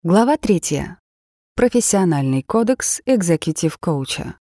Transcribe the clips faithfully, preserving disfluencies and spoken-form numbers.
Глава третья. Профессиональный кодекс экзекьютив-коуча.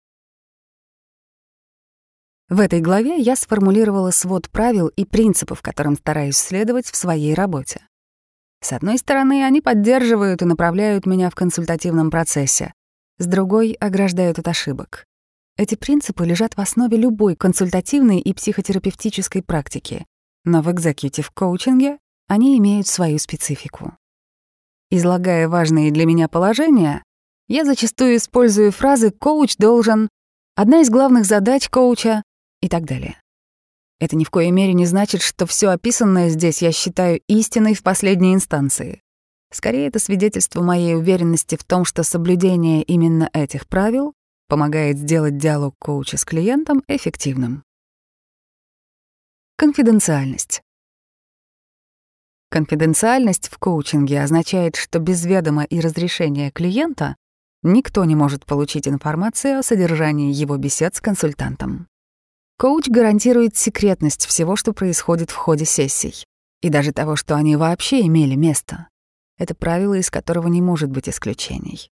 В этой главе я сформулировала свод правил и принципов, которым стараюсь следовать в своей работе. С одной стороны, они поддерживают и направляют меня в консультативном процессе, с другой — ограждают от ошибок. Эти принципы лежат в основе любой консультативной и психотерапевтической практики, но в экзекьютив-коучинге они имеют свою специфику. Излагая важные для меня положения, я зачастую использую фразы «коуч должен», «одна из главных задач коуча» и так далее. Это ни в коей мере не значит, что все описанное здесь я считаю истиной в последней инстанции. Скорее, это свидетельство моей уверенности в том, что соблюдение именно этих правил помогает сделать диалог коуча с клиентом эффективным. Конфиденциальность. Конфиденциальность в коучинге означает, что без ведома и разрешения клиента никто не может получить информацию о содержании его бесед с консультантом. Коуч гарантирует секретность всего, что происходит в ходе сессий, и даже того, что они вообще имели место. Это правило, из которого не может быть исключений.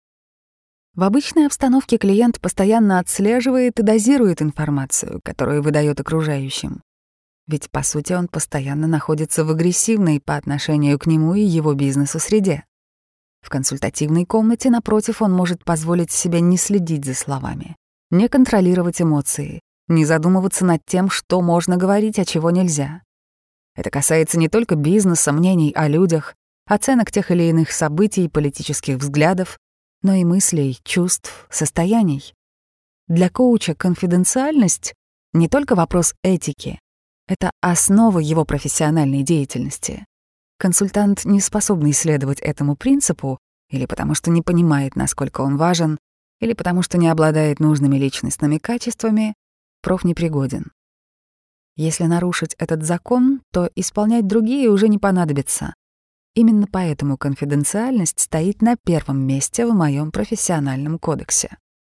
В обычной обстановке клиент постоянно отслеживает и дозирует информацию, которую выдает окружающим. Ведь, по сути, он постоянно находится в агрессивной по отношению к нему и его бизнесу среде. В консультативной комнате, напротив, он может позволить себе не следить за словами, не контролировать эмоции, не задумываться над тем, что можно говорить, а чего нельзя. Это касается не только бизнеса, мнений о людях, оценок тех или иных событий, политических взглядов, но и мыслей, чувств, состояний. Для коуча конфиденциальность — не только вопрос этики, это основа его профессиональной деятельности. Консультант, не способный следовать этому принципу, или потому что не понимает, насколько он важен, или потому что не обладает нужными личностными качествами, профнепригоден. Если нарушить этот закон, то исполнять другие уже не понадобится. Именно поэтому конфиденциальность стоит на первом месте в моем профессиональном кодексе.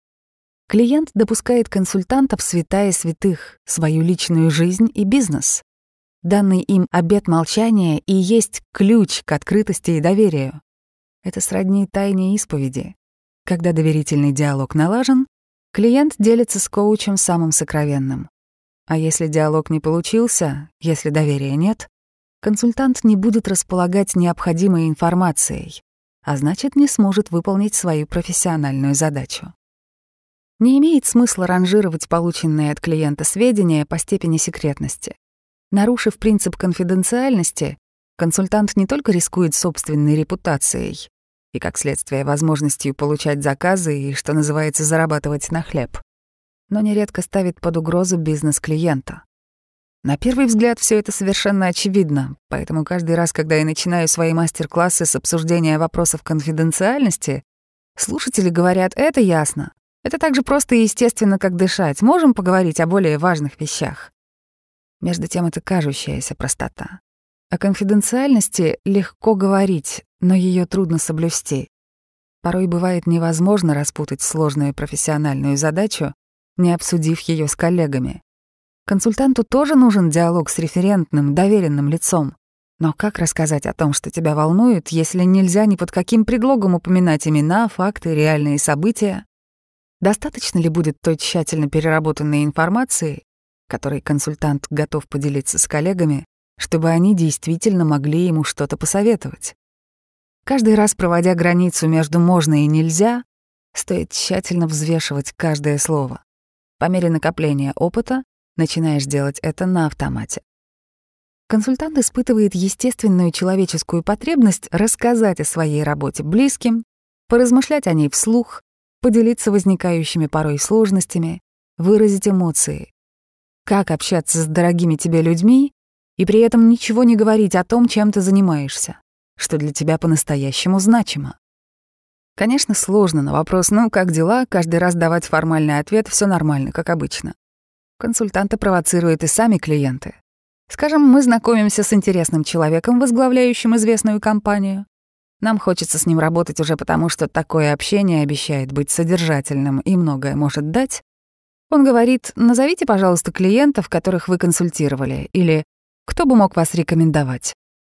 Клиент допускает консультанта в святая святых, свою личную жизнь и бизнес. Данный им обет молчания и есть ключ к открытости и доверию. Это сродни тайне исповеди. Когда доверительный диалог налажен, клиент делится с коучем самым сокровенным. А если диалог не получился, если доверия нет, консультант не будет располагать необходимой информацией, а значит, не сможет выполнить свою профессиональную задачу. Не имеет смысла ранжировать полученные от клиента сведения по степени секретности. Нарушив принцип конфиденциальности, консультант не только рискует собственной репутацией и, как следствие, возможностью получать заказы и, что называется, зарабатывать на хлеб, но нередко ставит под угрозу бизнес клиента. На первый взгляд все это совершенно очевидно, поэтому каждый раз, когда я начинаю свои мастер-классы с обсуждения вопросов конфиденциальности, слушатели говорят: «Это ясно. Это так же просто и естественно, как дышать. Можем поговорить о более важных вещах». Между тем, это кажущаяся простота. О конфиденциальности легко говорить, но ее трудно соблюсти. Порой бывает невозможно распутать сложную профессиональную задачу, не обсудив ее с коллегами. Консультанту тоже нужен диалог с референтным, доверенным лицом. Но как рассказать о том, что тебя волнует, если нельзя ни под каким предлогом упоминать имена, факты, реальные события? Достаточно ли будет той тщательно переработанной информации, которой консультант готов поделиться с коллегами, чтобы они действительно могли ему что-то посоветовать? Каждый раз, проводя границу между «можно» и «нельзя», стоит тщательно взвешивать каждое слово. По мере накопления опыта начинаешь делать это на автомате. Консультант испытывает естественную человеческую потребность рассказать о своей работе близким, поразмышлять о ней вслух, поделиться возникающими порой сложностями, выразить эмоции. Как общаться с дорогими тебе людьми и при этом ничего не говорить о том, чем ты занимаешься, что для тебя по-настоящему значимо? Конечно, сложно на вопрос «ну, как дела?» каждый раз давать формальный ответ «все нормально, как обычно». Консультанты провоцируют и сами клиенты. Скажем, мы знакомимся с интересным человеком, возглавляющим известную компанию. Нам хочется с ним работать уже потому, что такое общение обещает быть содержательным и многое может дать. Он говорит: «Назовите, пожалуйста, клиентов, которых вы консультировали», или «Кто бы мог вас рекомендовать?»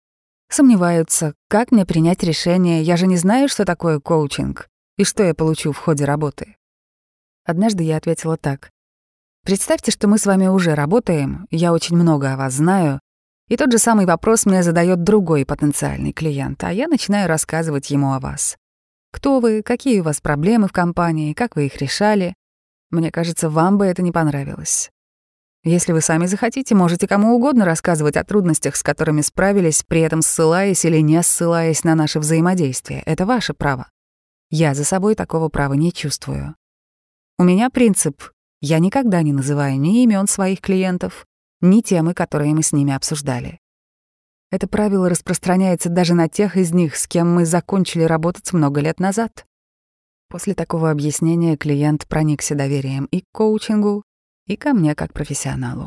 Сомневаются, как мне принять решение, я же не знаю, что такое коучинг и что я получу в ходе работы. Однажды я ответила так. Представьте, что мы с вами уже работаем, я очень много о вас знаю, и тот же самый вопрос мне задает другой потенциальный клиент, а я начинаю рассказывать ему о вас. Кто вы, какие у вас проблемы в компании, как вы их решали. Мне кажется, вам бы это не понравилось. Если вы сами захотите, можете кому угодно рассказывать о трудностях, с которыми справились, при этом ссылаясь или не ссылаясь на наше взаимодействие. Это ваше право. Я за собой такого права не чувствую. У меня принцип: я никогда не называю ни имен своих клиентов, ни темы, которые мы с ними обсуждали. Это правило распространяется даже на тех из них, с кем мы закончили работать много лет назад. После такого объяснения клиент проникся доверием и к коучингу, и ко мне как профессионалу.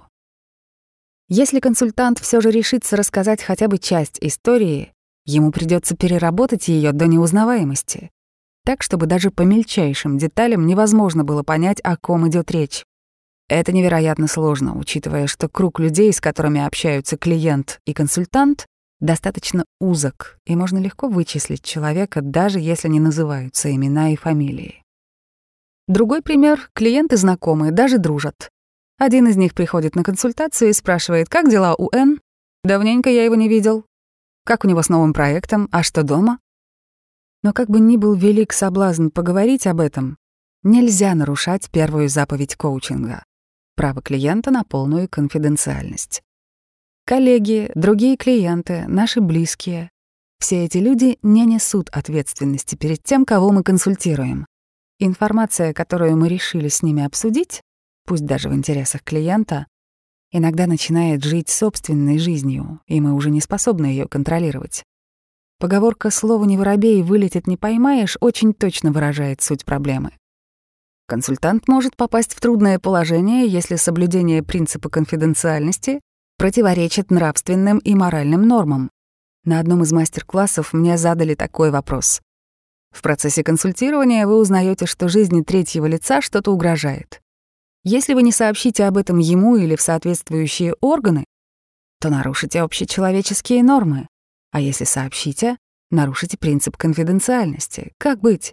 Если консультант все же решится рассказать хотя бы часть истории, ему придется переработать ее до неузнаваемости, так, чтобы даже по мельчайшим деталям невозможно было понять, о ком идет речь. Это невероятно сложно, учитывая, что круг людей, с которыми общаются клиент и консультант, достаточно узок, и можно легко вычислить человека, даже если не называются имена и фамилии. Другой пример — клиенты знакомые, даже дружат. Один из них приходит на консультацию и спрашивает, как дела у Н? Давненько я его не видел. Как у него с новым проектом, а что дома? Но как бы ни был велик соблазн поговорить об этом, нельзя нарушать первую заповедь коучинга — право клиента на полную конфиденциальность. Коллеги, другие клиенты, наши близкие — все эти люди не несут ответственности перед тем, кого мы консультируем. Информация, которую мы решили с ними обсудить, пусть даже в интересах клиента, иногда начинает жить собственной жизнью, и мы уже не способны ее контролировать. Поговорка «слово не воробей, вылетит не поймаешь» очень точно выражает суть проблемы. Консультант может попасть в трудное положение, если соблюдение принципа конфиденциальности противоречит нравственным и моральным нормам. На одном из мастер-классов мне задали такой вопрос. В процессе консультирования вы узнаете, что жизни третьего лица что-то угрожает. Если вы не сообщите об этом ему или в соответствующие органы, то нарушите общечеловеческие нормы. А если сообщите, нарушите принцип конфиденциальности. Как быть?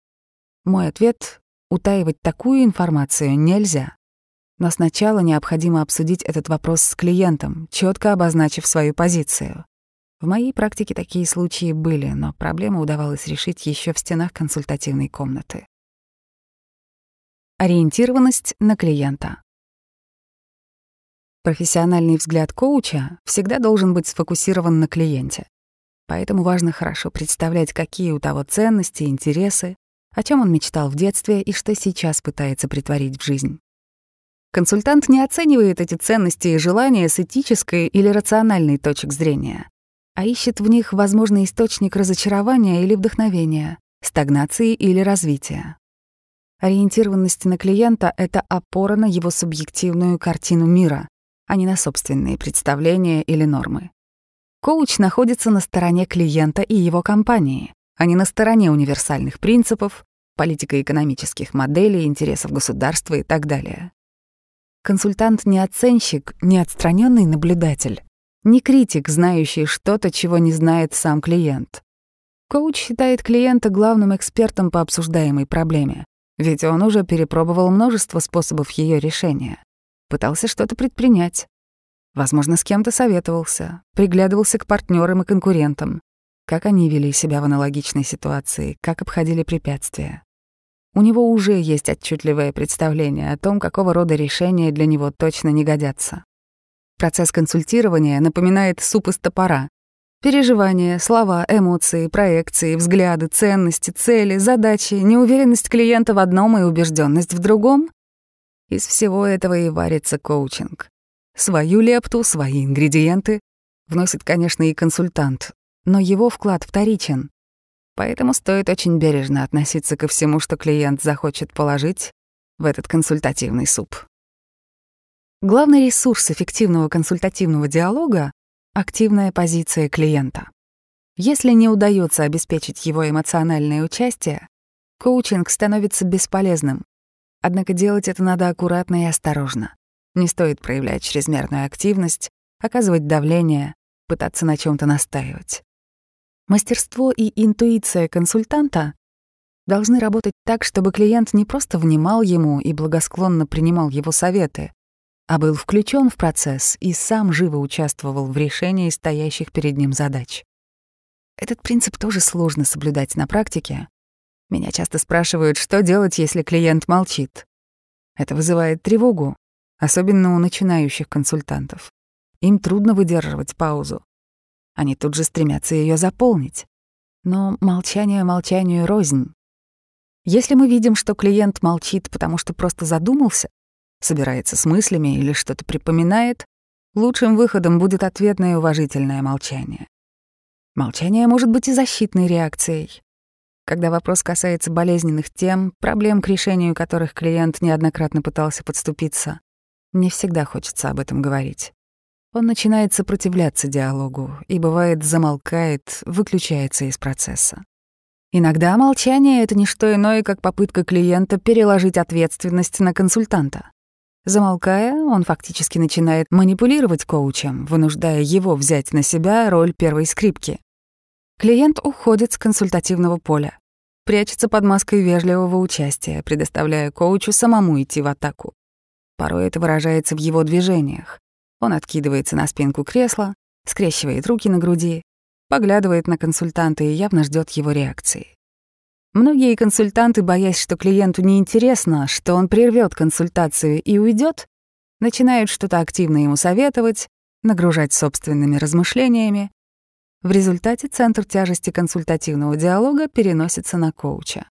Мой ответ — утаивать такую информацию нельзя. Но сначала необходимо обсудить этот вопрос с клиентом, четко обозначив свою позицию. В моей практике такие случаи были, но проблему удавалось решить еще в стенах консультативной комнаты. Ориентированность на клиента. Профессиональный взгляд коуча всегда должен быть сфокусирован на клиенте. Поэтому важно хорошо представлять, какие у того ценности, интересы, о чем он мечтал в детстве и что сейчас пытается претворить в жизнь. Консультант не оценивает эти ценности и желания с этической или рациональной точек зрения, а ищет в них возможный источник разочарования или вдохновения, стагнации или развития. Ориентированность на клиента — это опора на его субъективную картину мира, а не на собственные представления или нормы. Коуч находится на стороне клиента и его компании, а не на стороне универсальных принципов, политико-экономических моделей, интересов государства и так далее. Консультант не оценщик, не отстраненный наблюдатель, не критик, знающий что-то, чего не знает сам клиент. Коуч считает клиента главным экспертом по обсуждаемой проблеме, ведь он уже перепробовал множество способов ее решения, пытался что-то предпринять. Возможно, с кем-то советовался, приглядывался к партнерам и конкурентам, как они вели себя в аналогичной ситуации, как обходили препятствия. У него уже есть отчетливое представление о том, какого рода решения для него точно не годятся. Процесс консультирования напоминает суп из топора. Переживания, слова, эмоции, проекции, взгляды, ценности, цели, задачи, неуверенность клиента в одном и убежденность в другом. Из всего этого и варится коучинг. Свою лепту, свои ингредиенты вносит, конечно, и консультант, но его вклад вторичен. Поэтому стоит очень бережно относиться ко всему, что клиент захочет положить в этот консультативный суп. Главный ресурс эффективного консультативного диалога — активная позиция клиента. Если не удается обеспечить его эмоциональное участие, коучинг становится бесполезным. Однако делать это надо аккуратно и осторожно. Не стоит проявлять чрезмерную активность, оказывать давление, пытаться на чем то настаивать. Мастерство и интуиция консультанта должны работать так, чтобы клиент не просто внимал ему и благосклонно принимал его советы, а был включен в процесс и сам живо участвовал в решении стоящих перед ним задач. Этот принцип тоже сложно соблюдать на практике. Меня часто спрашивают, что делать, если клиент молчит. Это вызывает тревогу, особенно у начинающих консультантов. Им трудно выдерживать паузу. Они тут же стремятся ее заполнить. Но молчание молчанию рознь. Если мы видим, что клиент молчит, потому что просто задумался, собирается с мыслями или что-то припоминает, лучшим выходом будет ответное уважительное молчание. Молчание может быть и защитной реакцией. Когда вопрос касается болезненных тем, проблем, к решению которых клиент неоднократно пытался подступиться, не всегда хочется об этом говорить. Он начинает сопротивляться диалогу и, бывает, замолкает, выключается из процесса. Иногда молчание — это не что иное, как попытка клиента переложить ответственность на консультанта. Замолкая, он фактически начинает манипулировать коучем, вынуждая его взять на себя роль первой скрипки. Клиент уходит с консультативного поля, прячется под маской вежливого участия, предоставляя коучу самому идти в атаку. Порой это выражается в его движениях. Он откидывается на спинку кресла, скрещивает руки на груди, поглядывает на консультанта и явно ждет его реакции. Многие консультанты, боясь, что клиенту неинтересно, что он прервет консультацию и уйдет, начинают что-то активно ему советовать, нагружать собственными размышлениями. В результате центр тяжести консультативного диалога переносится на коуча.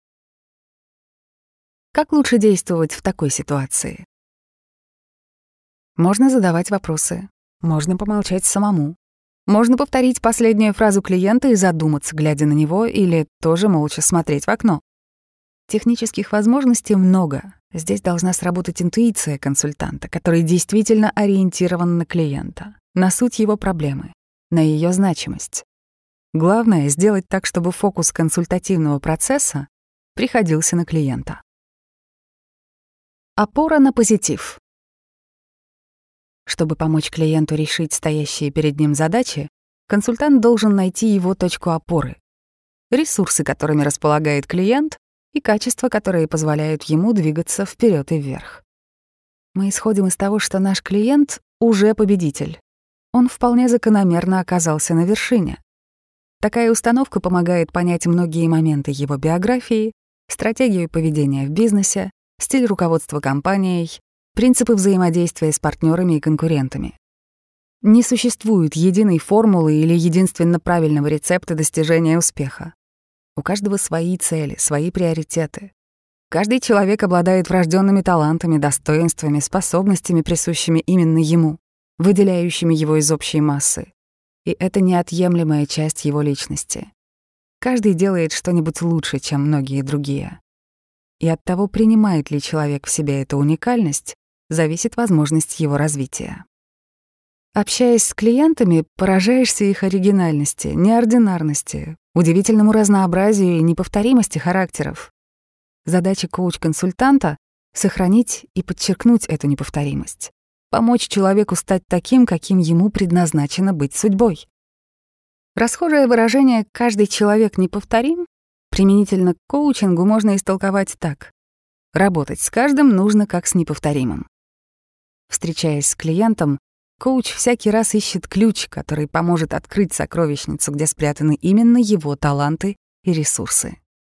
Как лучше действовать в такой ситуации? Можно задавать вопросы, можно помолчать самому, можно повторить последнюю фразу клиента и задуматься, глядя на него, или тоже молча смотреть в окно. Технических возможностей много. Здесь должна сработать интуиция консультанта, который действительно ориентирован на клиента, на суть его проблемы, на ее значимость. Главное — сделать так, чтобы фокус консультативного процесса приходился на клиента. Опора на позитив. Чтобы помочь клиенту решить стоящие перед ним задачи, консультант должен найти его точку опоры, ресурсы, которыми располагает клиент, и качества, которые позволяют ему двигаться вперед и вверх. Мы исходим из того, что наш клиент уже победитель. Он вполне закономерно оказался на вершине. Такая установка помогает понять многие моменты его биографии, стратегию поведения в бизнесе, стиль руководства компанией, принципы взаимодействия с партнерами и конкурентами. Не существует единой формулы или единственно правильного рецепта достижения успеха. У каждого свои цели, свои приоритеты. Каждый человек обладает врожденными талантами, достоинствами, способностями, присущими именно ему, выделяющими его из общей массы. И это неотъемлемая часть его личности. Каждый делает что-нибудь лучше, чем многие другие. И от того, принимает ли человек в себе эту уникальность, зависит возможность его развития. Общаясь с клиентами, поражаешься их оригинальности, неординарности, удивительному разнообразию и неповторимости характеров. Задача коуч-консультанта — сохранить и подчеркнуть эту неповторимость, помочь человеку стать таким, каким ему предназначено быть судьбой. Расхожее выражение «каждый человек неповторим» применительно к коучингу можно истолковать так: работать с каждым нужно как с неповторимым. Встречаясь с клиентом, коуч всякий раз ищет ключ, который поможет открыть сокровищницу, где спрятаны именно его таланты и ресурсы.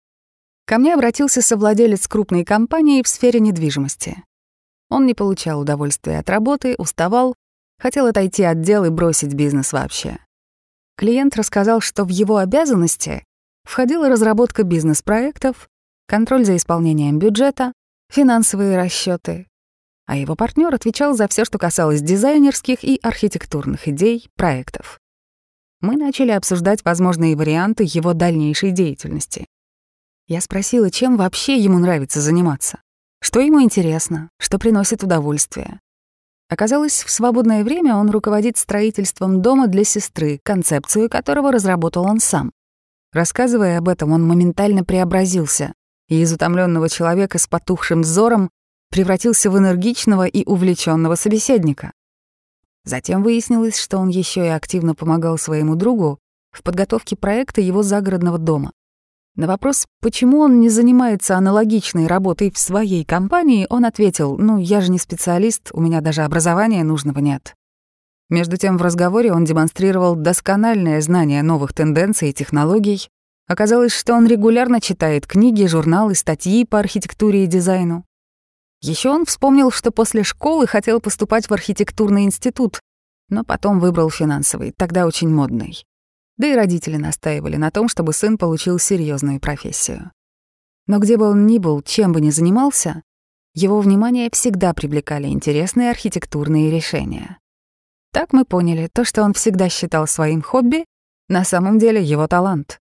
Ко мне обратился совладелец крупной компании в сфере недвижимости. Он не получал удовольствия от работы, уставал, хотел отойти от дел и бросить бизнес вообще. Клиент рассказал, что в его обязанности входила разработка бизнес-проектов, контроль за исполнением бюджета, финансовые расчеты, а его партнер отвечал за все, что касалось дизайнерских и архитектурных идей, проектов. Мы начали обсуждать возможные варианты его дальнейшей деятельности. Я спросила, чем вообще ему нравится заниматься, что ему интересно, что приносит удовольствие. Оказалось, в свободное время он руководит строительством дома для сестры, концепцию которого разработал он сам. Рассказывая об этом, он моментально преобразился и из утомленного человека с потухшим взором превратился в энергичного и увлеченного собеседника. Затем выяснилось, что он еще и активно помогал своему другу в подготовке проекта его загородного дома. На вопрос, почему он не занимается аналогичной работой в своей компании, он ответил: «Ну, я же не специалист, у меня даже образования нужного нет». Между тем в разговоре он демонстрировал доскональное знание новых тенденций и технологий. Оказалось, что он регулярно читает книги, журналы, статьи по архитектуре и дизайну. Еще он вспомнил, что после школы хотел поступать в архитектурный институт, но потом выбрал финансовый, тогда очень модный. Да и родители настаивали на том, чтобы сын получил серьезную профессию. Но где бы он ни был, чем бы ни занимался, его внимание всегда привлекали интересные архитектурные решения. Так мы поняли, то, что он всегда считал своим хобби, на самом деле его талант.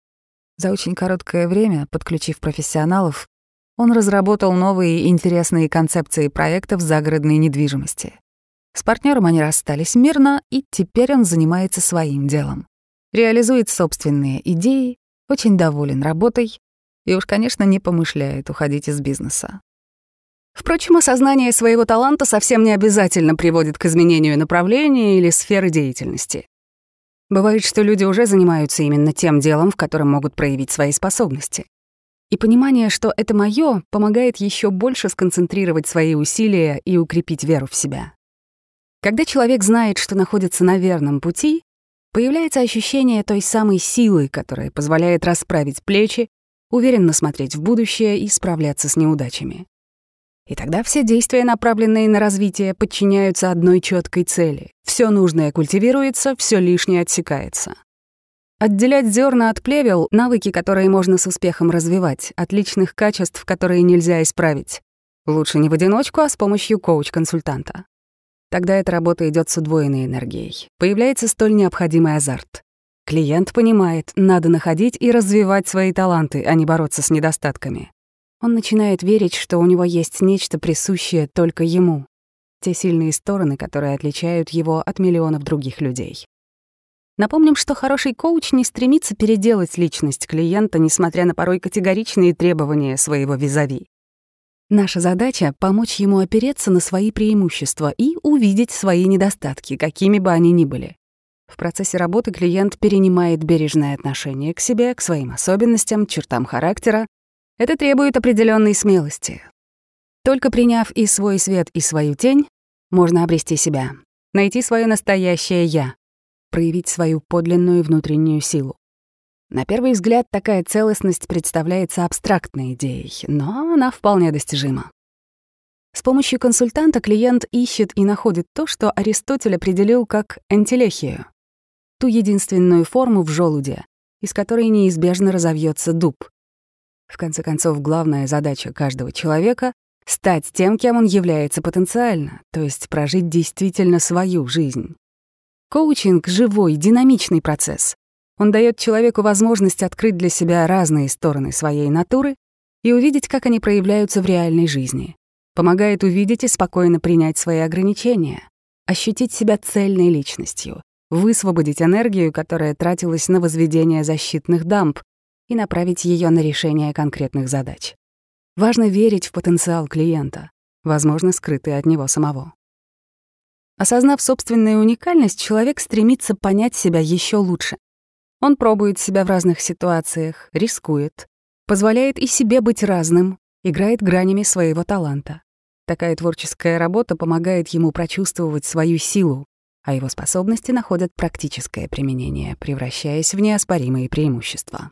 За очень короткое время, подключив профессионалов, он разработал новые и интересные концепции проектов загородной недвижимости. С партнером они расстались мирно, и теперь он занимается своим делом. Реализует собственные идеи, очень доволен работой и уж, конечно, не помышляет уходить из бизнеса. Впрочем, осознание своего таланта совсем не обязательно приводит к изменению направления или сферы деятельности. Бывает, что люди уже занимаются именно тем делом, в котором могут проявить свои способности. И понимание, что это моё, помогает еще больше сконцентрировать свои усилия и укрепить веру в себя. Когда человек знает, что находится на верном пути, появляется ощущение той самой силы, которая позволяет расправить плечи, уверенно смотреть в будущее и справляться с неудачами. И тогда все действия, направленные на развитие, подчиняются одной четкой цели. Все нужное культивируется, все лишнее отсекается. Отделять зерна от плевел — навыки, которые можно с успехом развивать, от личных качеств, которые нельзя исправить. Лучше не в одиночку, а с помощью коуч-консультанта. Тогда эта работа идет с удвоенной энергией. Появляется столь необходимый азарт. Клиент понимает, надо находить и развивать свои таланты, а не бороться с недостатками. Он начинает верить, что у него есть нечто присущее только ему. Те сильные стороны, которые отличают его от миллионов других людей. Напомним, что хороший коуч не стремится переделать личность клиента, несмотря на порой категоричные требования своего визави. Наша задача — помочь ему опереться на свои преимущества и увидеть свои недостатки, какими бы они ни были. В процессе работы клиент перенимает бережное отношение к себе, к своим особенностям, чертам характера. Это требует определенной смелости. Только приняв и свой свет, и свою тень, можно обрести себя, найти свое настоящее «я», проявить свою подлинную внутреннюю силу. На первый взгляд, такая целостность представляется абстрактной идеей, но она вполне достижима. С помощью консультанта клиент ищет и находит то, что Аристотель определил как энтелехию, ту единственную форму в желуде, из которой неизбежно разовьется дуб. В конце концов, главная задача каждого человека — стать тем, кем он является потенциально, то есть прожить действительно свою жизнь. Коучинг — живой, динамичный процесс. Он дает человеку возможность открыть для себя разные стороны своей натуры и увидеть, как они проявляются в реальной жизни. Помогает увидеть и спокойно принять свои ограничения, ощутить себя цельной личностью, высвободить энергию, которая тратилась на возведение защитных дамб, и направить ее на решение конкретных задач. Важно верить в потенциал клиента, возможно, скрытый от него самого. Осознав собственную уникальность, человек стремится понять себя еще лучше. Он пробует себя в разных ситуациях, рискует, позволяет и себе быть разным, играет гранями своего таланта. Такая творческая работа помогает ему прочувствовать свою силу, а его способности находят практическое применение, превращаясь в неоспоримые преимущества.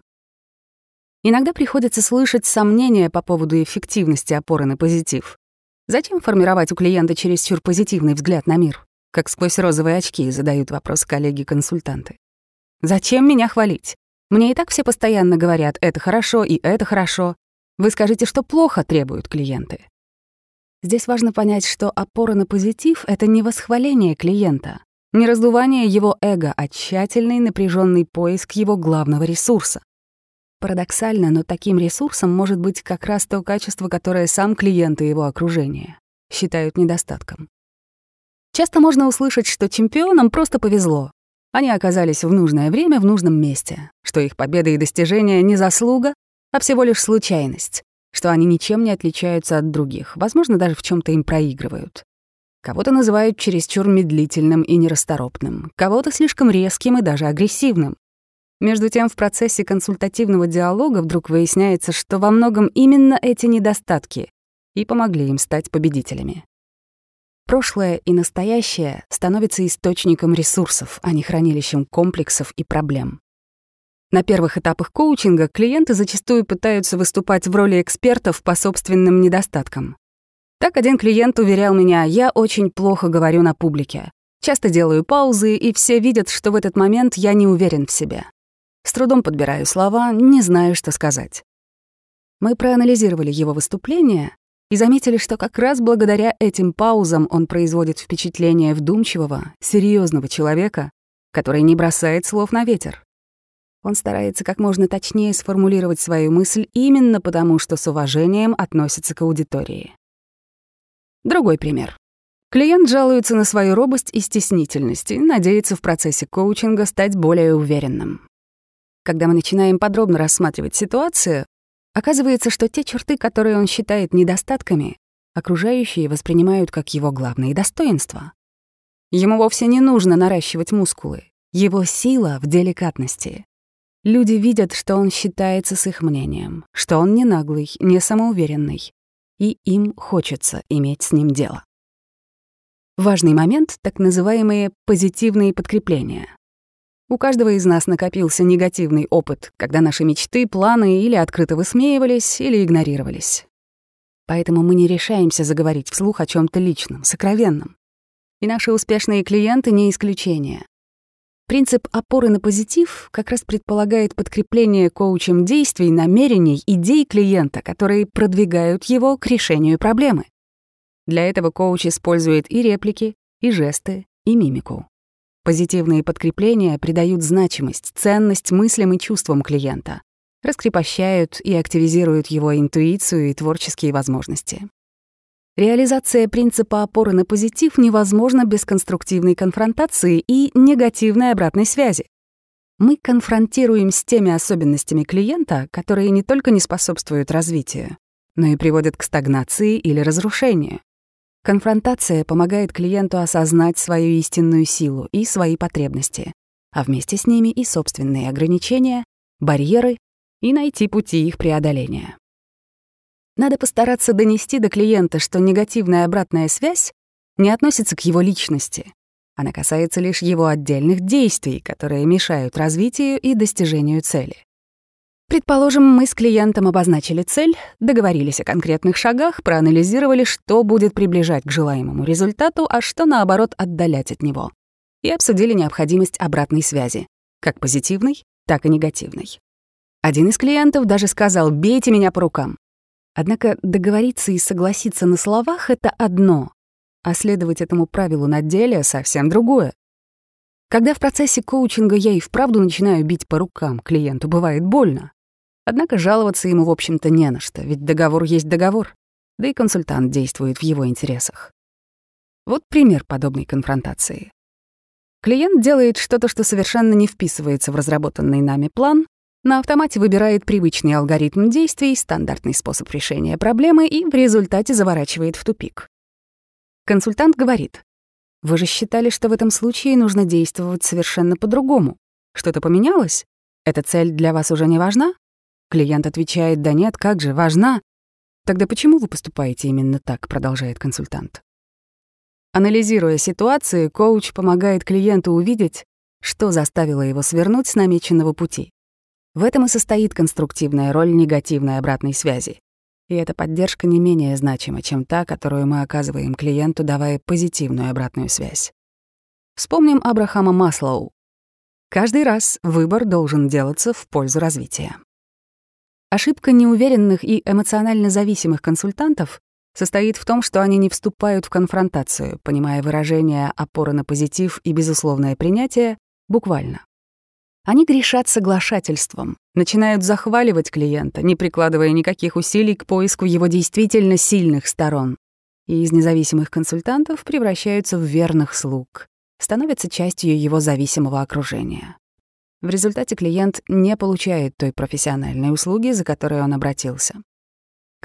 Иногда приходится слышать сомнения по поводу эффективности опоры на позитив. Зачем формировать у клиента чересчур позитивный взгляд на мир? Как сквозь розовые очки задают вопрос коллеги-консультанты. Зачем меня хвалить? Мне и так все постоянно говорят «это хорошо» и «это хорошо». Вы скажите, что плохо, требуют клиенты. Здесь важно понять, что опора на позитив — это не восхваление клиента, не раздувание его эго, а тщательный напряженный поиск его главного ресурса. Парадоксально, но таким ресурсом может быть как раз то качество, которое сам клиент и его окружение считают недостатком. Часто можно услышать, что чемпионам просто повезло. Они оказались в нужное время в нужном месте, что их победы и достижения не заслуга, а всего лишь случайность, что они ничем не отличаются от других, возможно, даже в чем-то им проигрывают. Кого-то называют чересчур медлительным и нерасторопным, кого-то слишком резким и даже агрессивным. Между тем, в процессе консультативного диалога вдруг выясняется, что во многом именно эти недостатки и помогли им стать победителями. Прошлое и настоящее становятся источником ресурсов, а не хранилищем комплексов и проблем. На первых этапах коучинга клиенты зачастую пытаются выступать в роли экспертов по собственным недостаткам. Так один клиент уверял меня: «Я очень плохо говорю на публике. Часто делаю паузы, и все видят, что в этот момент я не уверен в себе. С трудом подбираю слова, не знаю, что сказать». Мы проанализировали его выступление и заметили, что как раз благодаря этим паузам он производит впечатление вдумчивого, серьезного человека, который не бросает слов на ветер. Он старается как можно точнее сформулировать свою мысль именно потому, что с уважением относится к аудитории. Другой пример. Клиент жалуется на свою робость и стеснительность и надеется в процессе коучинга стать более уверенным. Когда мы начинаем подробно рассматривать ситуацию, оказывается, что те черты, которые он считает недостатками, окружающие воспринимают как его главные достоинства. Ему вовсе не нужно наращивать мускулы. Его сила в деликатности. Люди видят, что он считается с их мнением, что он не наглый, не самоуверенный, и им хочется иметь с ним дело. Важный момент — так называемые позитивные подкрепления. У каждого из нас накопился негативный опыт, когда наши мечты, планы или открыто высмеивались, или игнорировались. Поэтому мы не решаемся заговорить вслух о чем-то личном, сокровенном. И наши успешные клиенты не исключение. Принцип опоры на позитив как раз предполагает подкрепление коучем действий, намерений, идей клиента, которые продвигают его к решению проблемы. Для этого коуч использует и реплики, и жесты, и мимику. Позитивные подкрепления придают значимость, ценность мыслям и чувствам клиента, раскрепощают и активизируют его интуицию и творческие возможности. Реализация принципа опоры на позитив невозможна без конструктивной конфронтации и негативной обратной связи. Мы конфронтируем с теми особенностями клиента, которые не только не способствуют развитию, но и приводят к стагнации или разрушению. Конфронтация помогает клиенту осознать свою истинную силу и свои потребности, а вместе с ними и собственные ограничения, барьеры и найти пути их преодоления. Надо постараться донести до клиента, что негативная обратная связь не относится к его личности. Она касается лишь его отдельных действий, которые мешают развитию и достижению цели. Предположим, мы с клиентом обозначили цель, договорились о конкретных шагах, проанализировали, что будет приближать к желаемому результату, а что, наоборот, отдалять от него, и обсудили необходимость обратной связи, как позитивной, так и негативной. Один из клиентов даже сказал: «Бейте меня по рукам». Однако договориться и согласиться на словах — это одно, а следовать этому правилу на деле — совсем другое. Когда в процессе коучинга я и вправду начинаю бить по рукам, клиенту бывает больно. Однако жаловаться ему, в общем-то, не на что, ведь договор есть договор, да и консультант действует в его интересах. Вот пример подобной конфронтации. Клиент делает что-то, что совершенно не вписывается в разработанный нами план, на автомате выбирает привычный алгоритм действий, стандартный способ решения проблемы и в результате заворачивает в тупик. Консультант говорит: «Вы же считали, что в этом случае нужно действовать совершенно по-другому. Что-то поменялось? Эта цель для вас уже не важна?» Клиент отвечает: «Да нет, как же, важна». «Тогда почему вы поступаете именно так?» — продолжает консультант. Анализируя ситуацию, коуч помогает клиенту увидеть, что заставило его свернуть с намеченного пути. В этом и состоит конструктивная роль негативной обратной связи. И эта поддержка не менее значима, чем та, которую мы оказываем клиенту, давая позитивную обратную связь. Вспомним Абрахама Маслоу. Каждый раз выбор должен делаться в пользу развития. Ошибка неуверенных и эмоционально зависимых консультантов состоит в том, что они не вступают в конфронтацию, понимая выражение «опора на позитив» и «безусловное принятие» буквально. Они грешат соглашательством, начинают захваливать клиента, не прикладывая никаких усилий к поиску его действительно сильных сторон, и из независимых консультантов превращаются в верных слуг, становятся частью его зависимого окружения. В результате клиент не получает той профессиональной услуги, за которой он обратился.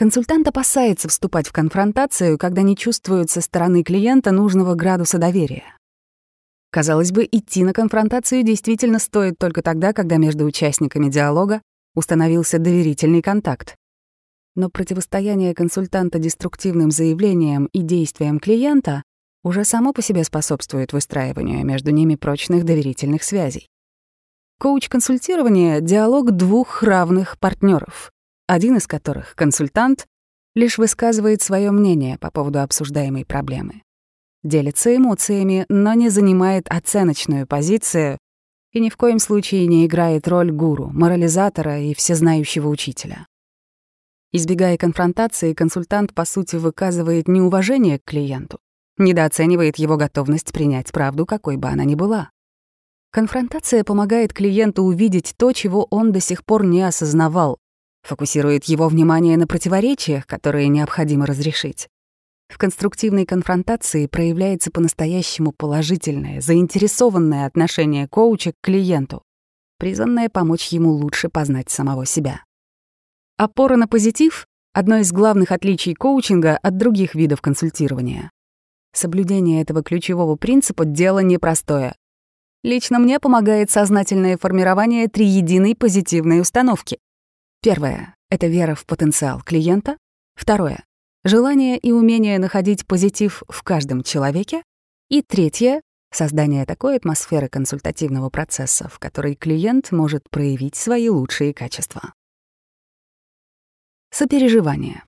Консультант опасается вступать в конфронтацию, когда не чувствует со стороны клиента нужного градуса доверия. Казалось бы, идти на конфронтацию действительно стоит только тогда, когда между участниками диалога установился доверительный контакт. Но противостояние консультанта деструктивным заявлениям и действиям клиента уже само по себе способствует выстраиванию между ними прочных доверительных связей. Коуч-консультирование — диалог двух равных партнеров, один из которых, консультант, лишь высказывает свое мнение по поводу обсуждаемой проблемы, делится эмоциями, но не занимает оценочную позицию и ни в коем случае не играет роль гуру, морализатора и всезнающего учителя. Избегая конфронтации, консультант, по сути, выказывает неуважение к клиенту, недооценивает его готовность принять правду, какой бы она ни была. Конфронтация помогает клиенту увидеть то, чего он до сих пор не осознавал, фокусирует его внимание на противоречиях, которые необходимо разрешить. В конструктивной конфронтации проявляется по-настоящему положительное, заинтересованное отношение коуча к клиенту, призванное помочь ему лучше познать самого себя. Опора на позитив — одно из главных отличий коучинга от других видов консультирования. Соблюдение этого ключевого принципа — дело непростое. Лично мне помогает сознательное формирование триединой позитивной установки. Первое — это вера в потенциал клиента. Второе — желание и умение находить позитив в каждом человеке. И третье — создание такой атмосферы консультативного процесса, в которой клиент может проявить свои лучшие качества. Сопереживание.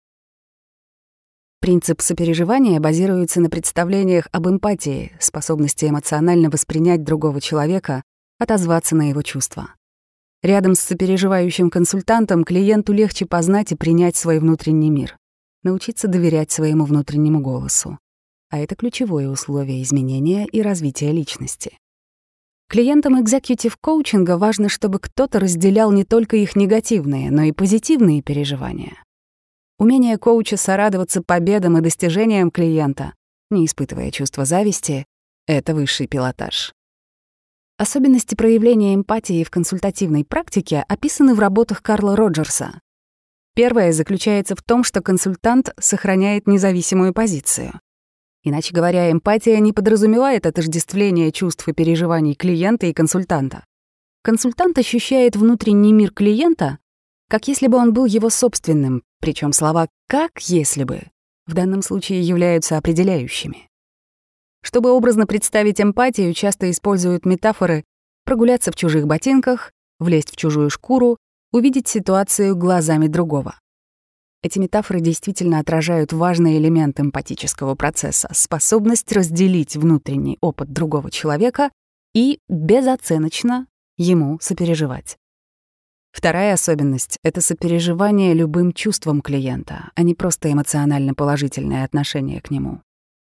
Принцип сопереживания базируется на представлениях об эмпатии, способности эмоционально воспринять другого человека, отозваться на его чувства. Рядом с сопереживающим консультантом клиенту легче познать и принять свой внутренний мир, научиться доверять своему внутреннему голосу. А это ключевое условие изменения и развития личности. Клиентам экзекьютив-коучинга важно, чтобы кто-то разделял не только их негативные, но и позитивные переживания. Умение коуча сорадоваться победам и достижениям клиента, не испытывая чувства зависти, — это высший пилотаж. Особенности проявления эмпатии в консультативной практике описаны в работах Карла Роджерса. Первое заключается в том, что консультант сохраняет независимую позицию. Иначе говоря, эмпатия не подразумевает отождествление чувств и переживаний клиента и консультанта. Консультант ощущает внутренний мир клиента, как если бы он был его собственным, причем слова «как если бы» в данном случае являются определяющими. Чтобы образно представить эмпатию, часто используют метафоры «прогуляться в чужих ботинках», «влезть в чужую шкуру», «увидеть ситуацию глазами другого». Эти метафоры действительно отражают важный элемент эмпатического процесса — способность разделить внутренний опыт другого человека и безоценочно ему сопереживать. Вторая особенность — это сопереживание любым чувствам клиента, а не просто эмоционально положительное отношение к нему.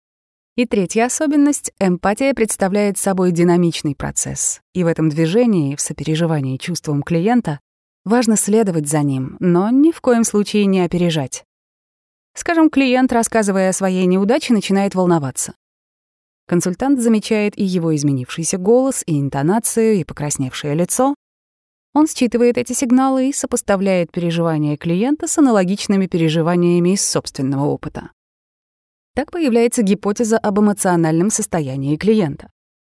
И третья особенность — эмпатия представляет собой динамичный процесс, и в этом движении, в сопереживании чувствам клиента, важно следовать за ним, но ни в коем случае не опережать. Скажем, клиент, рассказывая о своей неудаче, начинает волноваться. Консультант замечает и его изменившийся голос, и интонацию, и покрасневшее лицо. Он считывает эти сигналы и сопоставляет переживания клиента с аналогичными переживаниями из собственного опыта. Так появляется гипотеза об эмоциональном состоянии клиента.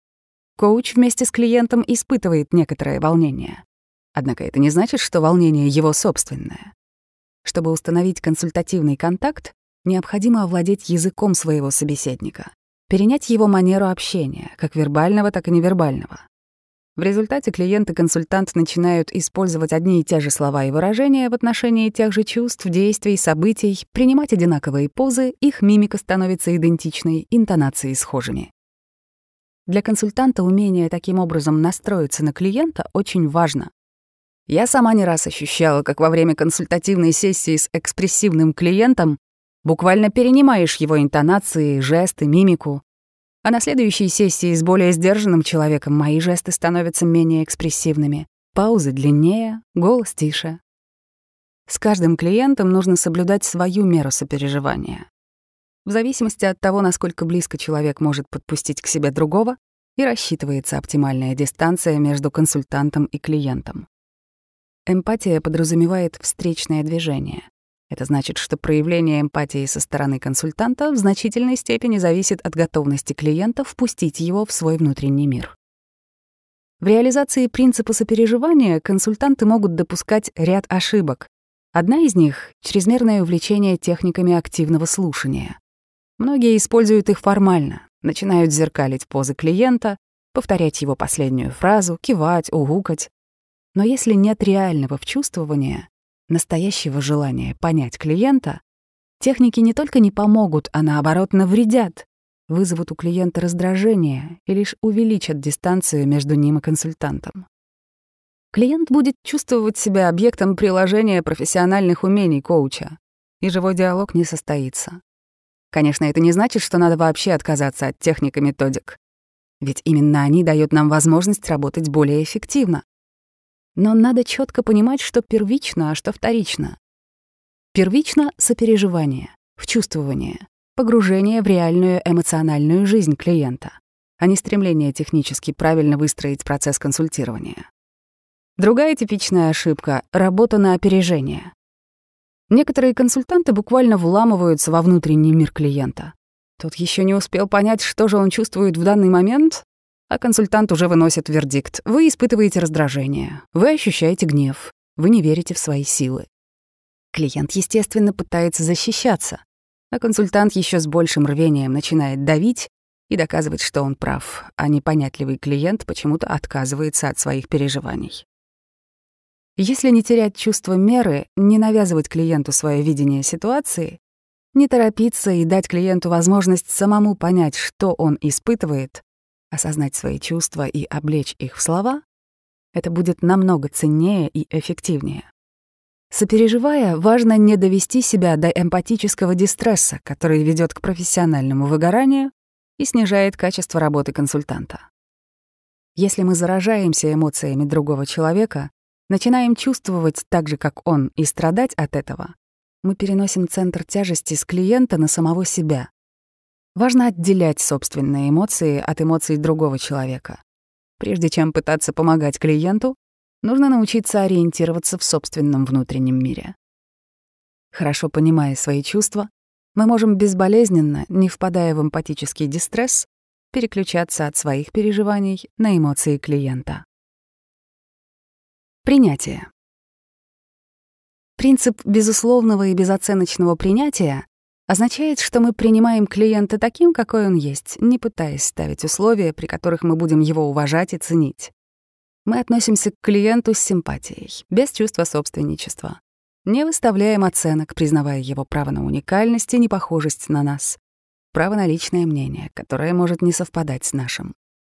Коуч вместе с клиентом испытывает некоторое волнение. Однако это не значит, что волнение его собственное. Чтобы установить консультативный контакт, необходимо овладеть языком своего собеседника, перенять его манеру общения, как вербального, так и невербального. В результате клиент и консультант начинают использовать одни и те же слова и выражения в отношении тех же чувств, действий, событий, принимать одинаковые позы, их мимика становится идентичной, интонации схожими. Для консультанта умение таким образом настроиться на клиента очень важно. Я сама не раз ощущала, как во время консультативной сессии с экспрессивным клиентом буквально перенимаешь его интонации, жесты, мимику. А на следующей сессии с более сдержанным человеком мои жесты становятся менее экспрессивными, паузы длиннее, голос тише. С каждым клиентом нужно соблюдать свою меру сопереживания. В зависимости от того, насколько близко человек может подпустить к себе другого, и рассчитывается оптимальная дистанция между консультантом и клиентом. Эмпатия подразумевает встречное движение. Это значит, что проявление эмпатии со стороны консультанта в значительной степени зависит от готовности клиента впустить его в свой внутренний мир. В реализации принципа сопереживания консультанты могут допускать ряд ошибок. Одна из них — чрезмерное увлечение техниками активного слушания. Многие используют их формально, начинают зеркалить позы клиента, повторять его последнюю фразу, кивать, угукать. Но если нет реального вчувствования, настоящего желания понять клиента, техники не только не помогут, а наоборот навредят, вызовут у клиента раздражение и лишь увеличат дистанцию между ним и консультантом. Клиент будет чувствовать себя объектом приложения профессиональных умений коуча, и живой диалог не состоится. Конечно, это не значит, что надо вообще отказаться от техник и методик, ведь именно они дают нам возможность работать более эффективно. Но надо четко понимать, что первично, а что вторично. Первично — сопереживание, вчувствование, погружение в реальную эмоциональную жизнь клиента, а не стремление технически правильно выстроить процесс консультирования. Другая типичная ошибка — работа на опережение. Некоторые консультанты буквально вламываются во внутренний мир клиента. Тот еще не успел понять, что же он чувствует в данный момент, а консультант уже выносит вердикт. Вы испытываете раздражение, вы ощущаете гнев, вы не верите в свои силы. Клиент, естественно, пытается защищаться, а консультант еще с большим рвением начинает давить и доказывать, что он прав, а непонятливый клиент почему-то отказывается от своих переживаний. Если не терять чувство меры, не навязывать клиенту свое видение ситуации, не торопиться и дать клиенту возможность самому понять, что он испытывает, осознать свои чувства и облечь их в слова, это будет намного ценнее и эффективнее. Сопереживая, важно не довести себя до эмпатического дистресса, который ведет к профессиональному выгоранию и снижает качество работы консультанта. Если мы заражаемся эмоциями другого человека, начинаем чувствовать так же, как он, и страдать от этого, мы переносим центр тяжести с клиента на самого себя. Важно отделять собственные эмоции от эмоций другого человека. Прежде чем пытаться помогать клиенту, нужно научиться ориентироваться в собственном внутреннем мире. Хорошо понимая свои чувства, мы можем безболезненно, не впадая в эмпатический дистресс, переключаться от своих переживаний на эмоции клиента. Принятие. Принцип безусловного и безоценочного принятия означает, что мы принимаем клиента таким, какой он есть, не пытаясь ставить условия, при которых мы будем его уважать и ценить. Мы относимся к клиенту с симпатией, без чувства собственничества. Не выставляем оценок, признавая его право на уникальность и непохожесть на нас, право на личное мнение, которое может не совпадать с нашим.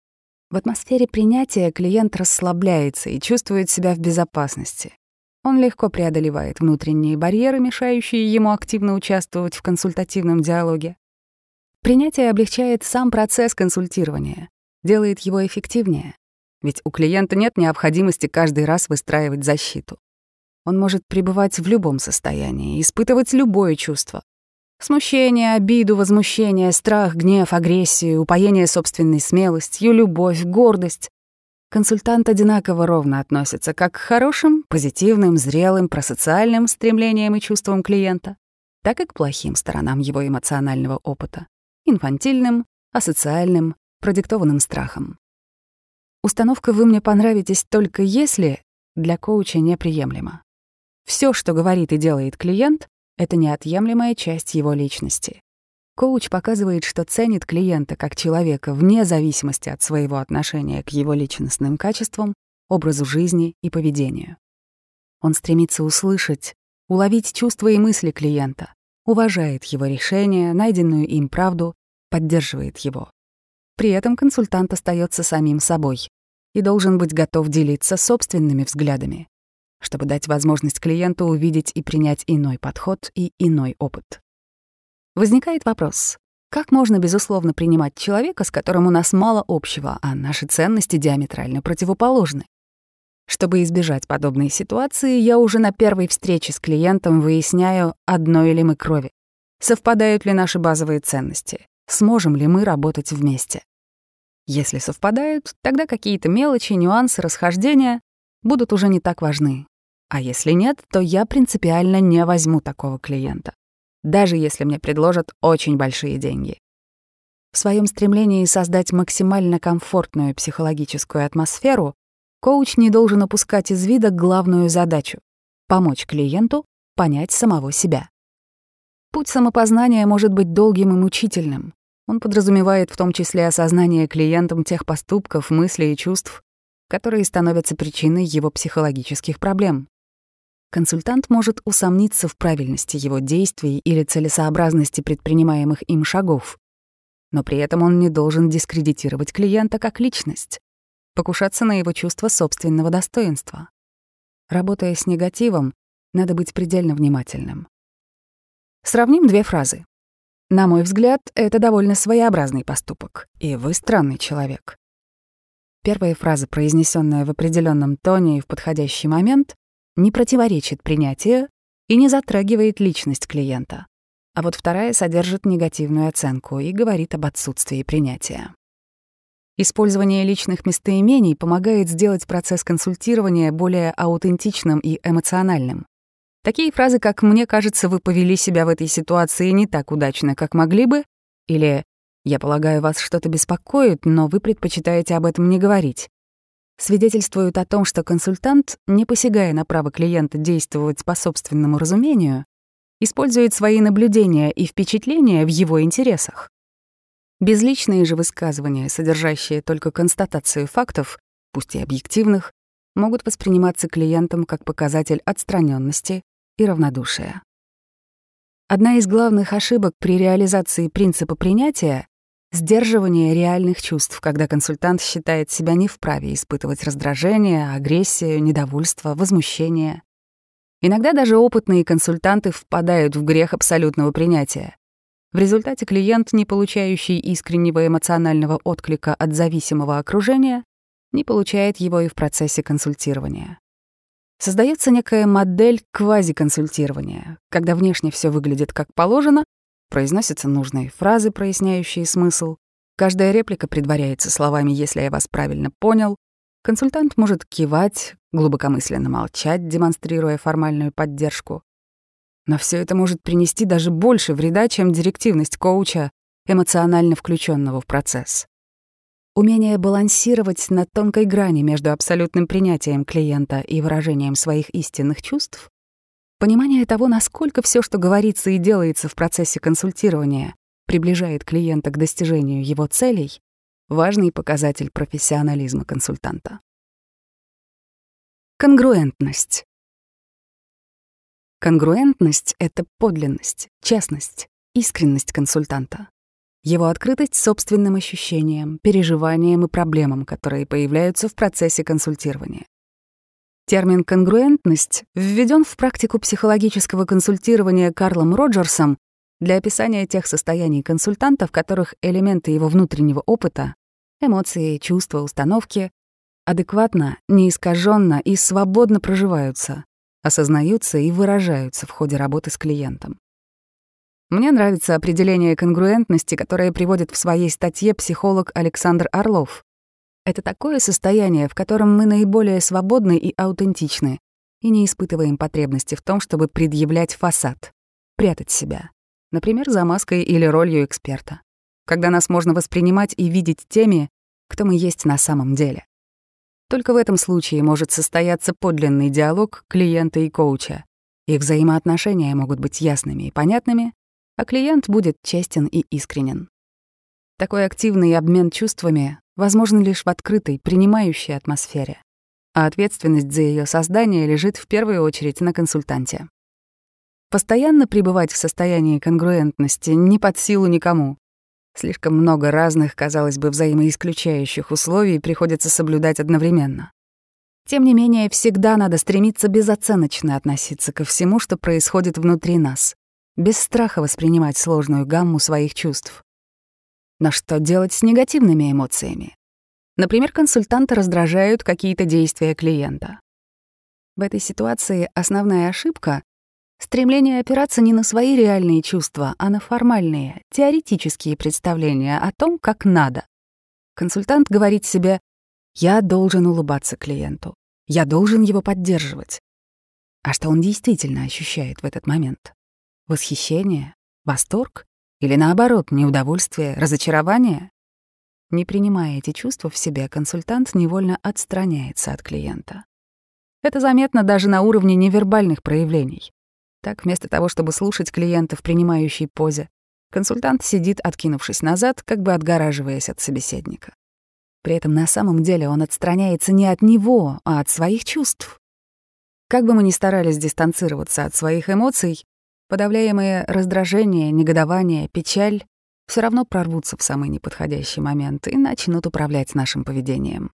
В атмосфере принятия клиент расслабляется и чувствует себя в безопасности. Он легко преодолевает внутренние барьеры, мешающие ему активно участвовать в консультативном диалоге. Принятие облегчает сам процесс консультирования, делает его эффективнее, ведь у клиента нет необходимости каждый раз выстраивать защиту. Он может пребывать в любом состоянии, испытывать любое чувство. Смущение, обиду, возмущение, страх, гнев, агрессию, упоение собственной смелостью, любовь, гордость. Консультант одинаково ровно относится как к хорошим, позитивным, зрелым, просоциальным стремлениям и чувствам клиента, так и к плохим сторонам его эмоционального опыта, инфантильным, асоциальным, продиктованным страхом. Установка «вы мне понравитесь только если» для коуча неприемлема. Все, что говорит и делает клиент, это неотъемлемая часть его личности. Коуч показывает, что ценит клиента как человека вне зависимости от своего отношения к его личностным качествам, образу жизни и поведению. Он стремится услышать, уловить чувства и мысли клиента, уважает его решение, найденную им правду, поддерживает его. При этом консультант остается самим собой и должен быть готов делиться собственными взглядами, чтобы дать возможность клиенту увидеть и принять иной подход и иной опыт. Возникает вопрос, как можно безусловно принимать человека, с которым у нас мало общего, а наши ценности диаметрально противоположны? Чтобы избежать подобной ситуации, я уже на первой встрече с клиентом выясняю, одной ли мы крови, совпадают ли наши базовые ценности, сможем ли мы работать вместе. Если совпадают, тогда какие-то мелочи, нюансы, расхождения будут уже не так важны. А если нет, то я принципиально не возьму такого клиента, даже если мне предложат очень большие деньги. В своем стремлении создать максимально комфортную психологическую атмосферу коуч не должен упускать из вида главную задачу — помочь клиенту понять самого себя. Путь самопознания может быть долгим и мучительным. Он подразумевает в том числе осознание клиентом тех поступков, мыслей и чувств, которые становятся причиной его психологических проблем. Консультант может усомниться в правильности его действий или целесообразности предпринимаемых им шагов, но при этом он не должен дискредитировать клиента как личность, покушаться на его чувство собственного достоинства. Работая с негативом, надо быть предельно внимательным. Сравним две фразы. На мой взгляд, это довольно своеобразный поступок, и вы странный человек. Первая фраза, произнесенная в определенном тоне и в подходящий момент, не противоречит принятию и не затрагивает личность клиента. А вот вторая содержит негативную оценку и говорит об отсутствии принятия. Использование личных местоимений помогает сделать процесс консультирования более аутентичным и эмоциональным. Такие фразы, как «мне кажется, вы повели себя в этой ситуации не так удачно, как могли бы», или «я полагаю, вас что-то беспокоит, но вы предпочитаете об этом не говорить», свидетельствуют о том, что консультант, не посягая на право клиента действовать по собственному разумению, использует свои наблюдения и впечатления в его интересах. Безличные же высказывания, содержащие только констатацию фактов, пусть и объективных, могут восприниматься клиентом как показатель отстраненности и равнодушия. Одна из главных ошибок при реализации принципа принятия — сдерживание реальных чувств, когда консультант считает себя не вправе испытывать раздражение, агрессию, недовольство, возмущение. Иногда даже опытные консультанты впадают в грех абсолютного принятия. В результате клиент, не получающий искреннего эмоционального отклика от зависимого окружения, не получает его и в процессе консультирования. Создается некая модель квазиконсультирования, когда внешне все выглядит как положено, произносятся нужные фразы, проясняющие смысл, каждая реплика предваряется словами «если я вас правильно понял», консультант может кивать, глубокомысленно молчать, демонстрируя формальную поддержку. Но все это может принести даже больше вреда, чем директивность коуча, эмоционально включенного в процесс. Умение балансировать на тонкой грани между абсолютным принятием клиента и выражением своих истинных чувств, понимание того, насколько все, что говорится и делается в процессе консультирования, приближает клиента к достижению его целей, важный показатель профессионализма консультанта. Конгруентность. Конгруентность — это подлинность, честность, искренность консультанта. Его открытость собственным ощущениям, переживаниям и проблемам, которые появляются в процессе консультирования. Термин «конгруентность» введен в практику психологического консультирования Карлом Роджерсом для описания тех состояний консультанта, в которых элементы его внутреннего опыта — эмоции, чувства, установки — адекватно, неискаженно и свободно проживаются, осознаются и выражаются в ходе работы с клиентом. Мне нравится определение конгруентности, которое приводит в своей статье психолог Александр Орлов. Это такое состояние, в котором мы наиболее свободны и аутентичны, и не испытываем потребности в том, чтобы предъявлять фасад, прятать себя, например, за маской или ролью эксперта, когда нас можно воспринимать и видеть теми, кто мы есть на самом деле. Только в этом случае может состояться подлинный диалог клиента и коуча. Их взаимоотношения могут быть ясными и понятными, а клиент будет честен и искренен. Такой активный обмен чувствами возможен лишь в открытой, принимающей атмосфере, а ответственность за ее создание лежит в первую очередь на консультанте. Постоянно пребывать в состоянии конгруентности не под силу никому. Слишком много разных, казалось бы, взаимоисключающих условий приходится соблюдать одновременно. Тем не менее, всегда надо стремиться безоценочно относиться ко всему, что происходит внутри нас, без страха воспринимать сложную гамму своих чувств. Но что делать с негативными эмоциями? Например, консультанта раздражают какие-то действия клиента. В этой ситуации основная ошибка — стремление опираться не на свои реальные чувства, а на формальные, теоретические представления о том, как надо. Консультант говорит себе: «Я должен улыбаться клиенту, я должен его поддерживать». а что он действительно ощущает в этот момент. Восхищение, восторг или, наоборот, неудовольствие, разочарование? Не принимая эти чувства в себе, консультант невольно отстраняется от клиента. Это заметно даже на уровне невербальных проявлений. Так, вместо того, чтобы слушать клиента в принимающей позе, консультант сидит, откинувшись назад, как бы отгораживаясь от собеседника. При этом на самом деле он отстраняется не от него, а от своих чувств. Как бы мы ни старались дистанцироваться от своих эмоций, подавляемые раздражение, негодование, печаль все равно прорвутся в самый неподходящий момент и начнут управлять нашим поведением.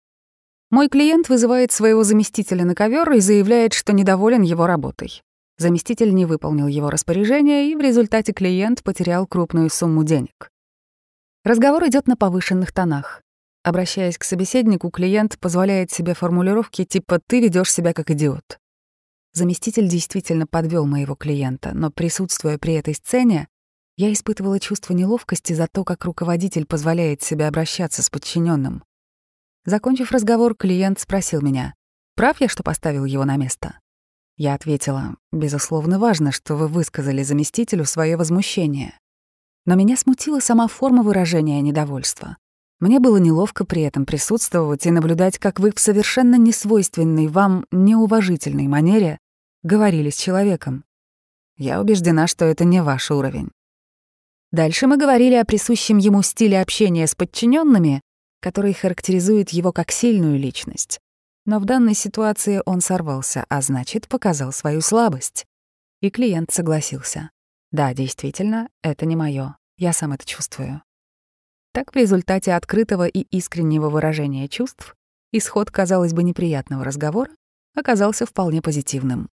Мой клиент вызывает своего заместителя на ковер и заявляет, что недоволен его работой. Заместитель не выполнил его распоряжение, и в результате клиент потерял крупную сумму денег. Разговор идет на повышенных тонах. Обращаясь к собеседнику, клиент позволяет себе формулировки типа «ты ведешь себя как идиот». Заместитель действительно подвел моего клиента, но, присутствуя при этой сцене, я испытывала чувство неловкости за то, как руководитель позволяет себе обращаться с подчиненным. Закончив разговор, клиент спросил меня, прав я, что поставил его на место? Я ответила, безусловно, важно, что вы высказали заместителю свое возмущение. Но меня смутила сама форма выражения недовольства. Мне было неловко при этом присутствовать и наблюдать, как вы в совершенно несвойственной вам, неуважительной манере говорили с человеком. Я убеждена, что это не ваш уровень. Дальше мы говорили о присущем ему стиле общения с подчиненными, который характеризует его как сильную личность. Но в данной ситуации он сорвался, а значит, показал свою слабость. И клиент согласился. Да, действительно, это не моё. Я сам это чувствую. Так, в результате открытого и искреннего выражения чувств, исход, казалось бы, неприятного разговора оказался вполне позитивным.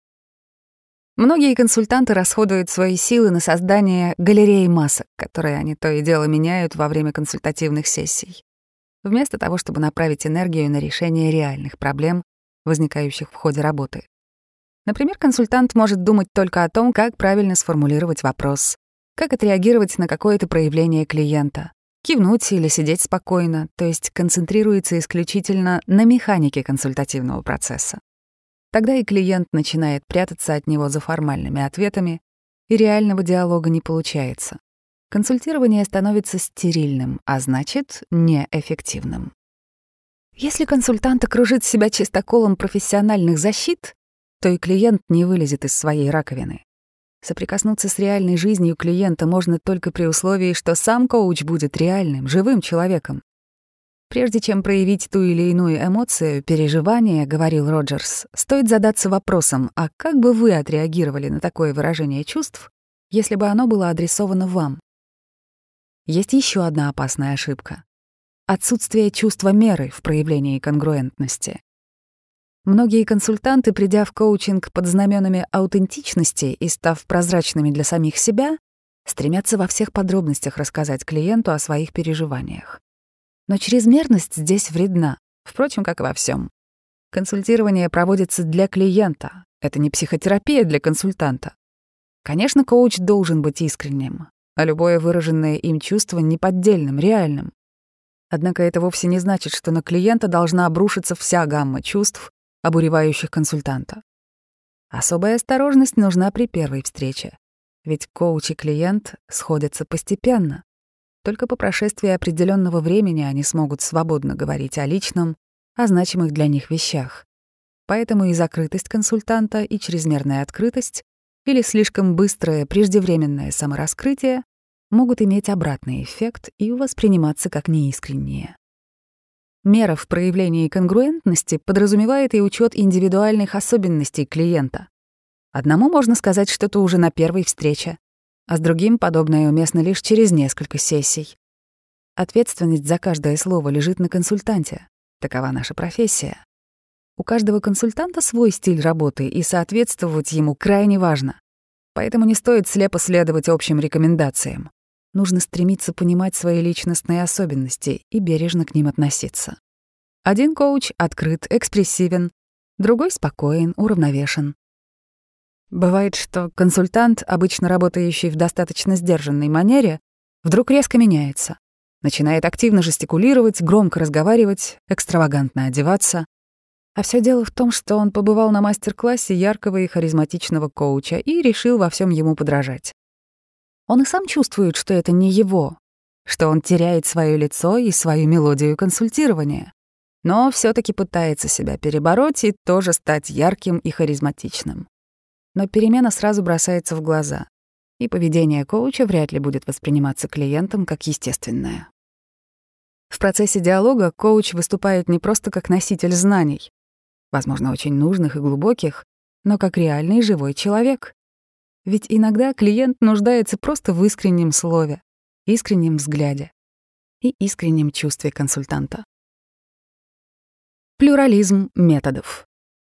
Многие консультанты расходуют свои силы на создание галереи масок, которые они то и дело меняют во время консультативных сессий, вместо того, чтобы направить энергию на решение реальных проблем, возникающих в ходе работы. Например, консультант может думать только о том, как правильно сформулировать вопрос, как отреагировать на какое-то проявление клиента, кивнуть или сидеть спокойно, то есть концентрируется исключительно на механике консультативного процесса. Тогда и клиент начинает прятаться от него за формальными ответами, и реального диалога не получается. Консультирование становится стерильным, а значит, неэффективным. Если консультант окружит себя чистоколом профессиональных защит, то и клиент не вылезет из своей раковины. Соприкоснуться с реальной жизнью клиента можно только при условии, что сам коуч будет реальным, живым человеком. Прежде чем проявить ту или иную эмоцию, переживание, говорил Роджерс, стоит задаться вопросом, а как бы вы отреагировали на такое выражение чувств, если бы оно было адресовано вам? Есть еще одна опасная ошибка — отсутствие чувства меры в проявлении конгруентности. Многие консультанты, придя в коучинг под знаменами аутентичности и став прозрачными для самих себя, стремятся во всех подробностях рассказать клиенту о своих переживаниях. Но чрезмерность здесь вредна, впрочем, как и во всем. Консультирование проводится для клиента, это не психотерапия для консультанта. Конечно, коуч должен быть искренним, а любое выраженное им чувство — неподдельным, реальным. Однако это вовсе не значит, что на клиента должна обрушиться вся гамма чувств, обуревающих консультанта. Особая осторожность нужна при первой встрече, ведь коуч и клиент сходятся постепенно. Только по прошествии определенного времени они смогут свободно говорить о личном, о значимых для них вещах. Поэтому и закрытость консультанта, и чрезмерная открытость или слишком быстрое преждевременное самораскрытие могут иметь обратный эффект и восприниматься как неискренние. Мера в проявлении конгруентности подразумевает и учет индивидуальных особенностей клиента. Одному можно сказать что-то уже на первой встрече, а с другим подобное уместно лишь через несколько сессий. Ответственность за каждое слово лежит на консультанте. Такова наша профессия. У каждого консультанта свой стиль работы, и соответствовать ему крайне важно. Поэтому не стоит слепо следовать общим рекомендациям. Нужно стремиться понимать свои личностные особенности и бережно к ним относиться. Один коуч открыт, экспрессивен, другой спокоен, уравновешен. Бывает, что консультант, обычно работающий в достаточно сдержанной манере, вдруг резко меняется, начинает активно жестикулировать, громко разговаривать, экстравагантно одеваться. А все дело в том, что он побывал на мастер-классе яркого и харизматичного коуча и решил во всем ему подражать. Он и сам чувствует, что это не его, что он теряет свое лицо и свою мелодию консультирования, но все таки пытается себя перебороть и тоже стать ярким и харизматичным. Но перемена сразу бросается в глаза, и поведение коуча вряд ли будет восприниматься клиентом как естественное. В процессе диалога коуч выступает не просто как носитель знаний, возможно, очень нужных и глубоких, но как реальный живой человек. Ведь иногда клиент нуждается просто в искреннем слове, искреннем взгляде и искреннем чувстве консультанта. Плюрализм методов.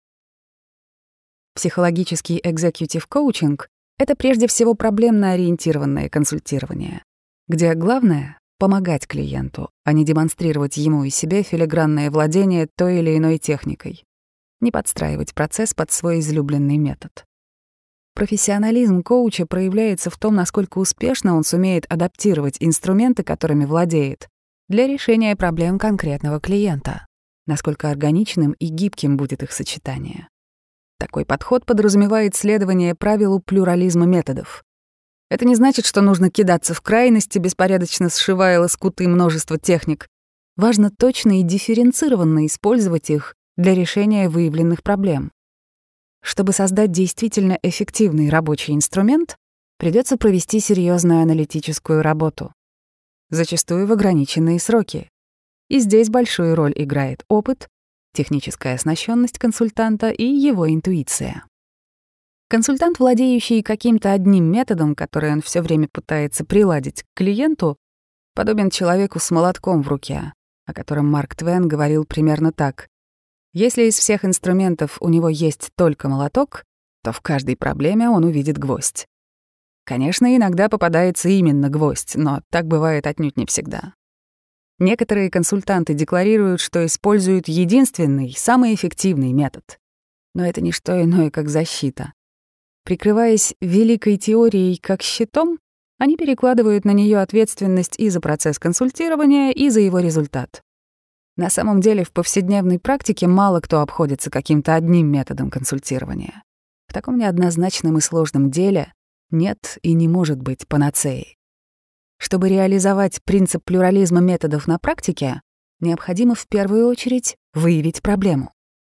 Психологический экзекьютив-коучинг — это прежде всего проблемно-ориентированное консультирование, где главное — помогать клиенту, а не демонстрировать ему и себе филигранное владение той или иной техникой, не подстраивать процесс под свой излюбленный метод. Профессионализм коуча проявляется в том, насколько успешно он сумеет адаптировать инструменты, которыми владеет, для решения проблем конкретного клиента, насколько органичным и гибким будет их сочетание. Такой подход подразумевает следование правилу плюрализма методов. Это не значит, что нужно кидаться в крайности, беспорядочно сшивая лоскуты множества техник. Важно точно и дифференцированно использовать их для решения выявленных проблем. Чтобы создать действительно эффективный рабочий инструмент, придется провести серьезную аналитическую работу, зачастую в ограниченные сроки. И здесь большую роль играет опыт, техническая оснащенность консультанта и его интуиция. Консультант, владеющий каким-то одним методом, который он все время пытается приладить к клиенту, подобен человеку с молотком в руке, о котором Марк Твен говорил примерно так: если из всех инструментов у него есть только молоток, то в каждой проблеме он увидит гвоздь. Конечно, иногда попадается именно гвоздь, но так бывает отнюдь не всегда. Некоторые консультанты декларируют, что используют единственный, самый эффективный метод. Но это не что иное, как защита. Прикрываясь великой теорией как щитом, они перекладывают на нее ответственность и за процесс консультирования, и за его результат. На самом деле в повседневной практике мало кто обходится каким-то одним методом консультирования. В таком неоднозначном и сложном деле нет и не может быть панацеи. Чтобы реализовать принцип плюрализма методов на практике, необходимо в первую очередь выявить проблему.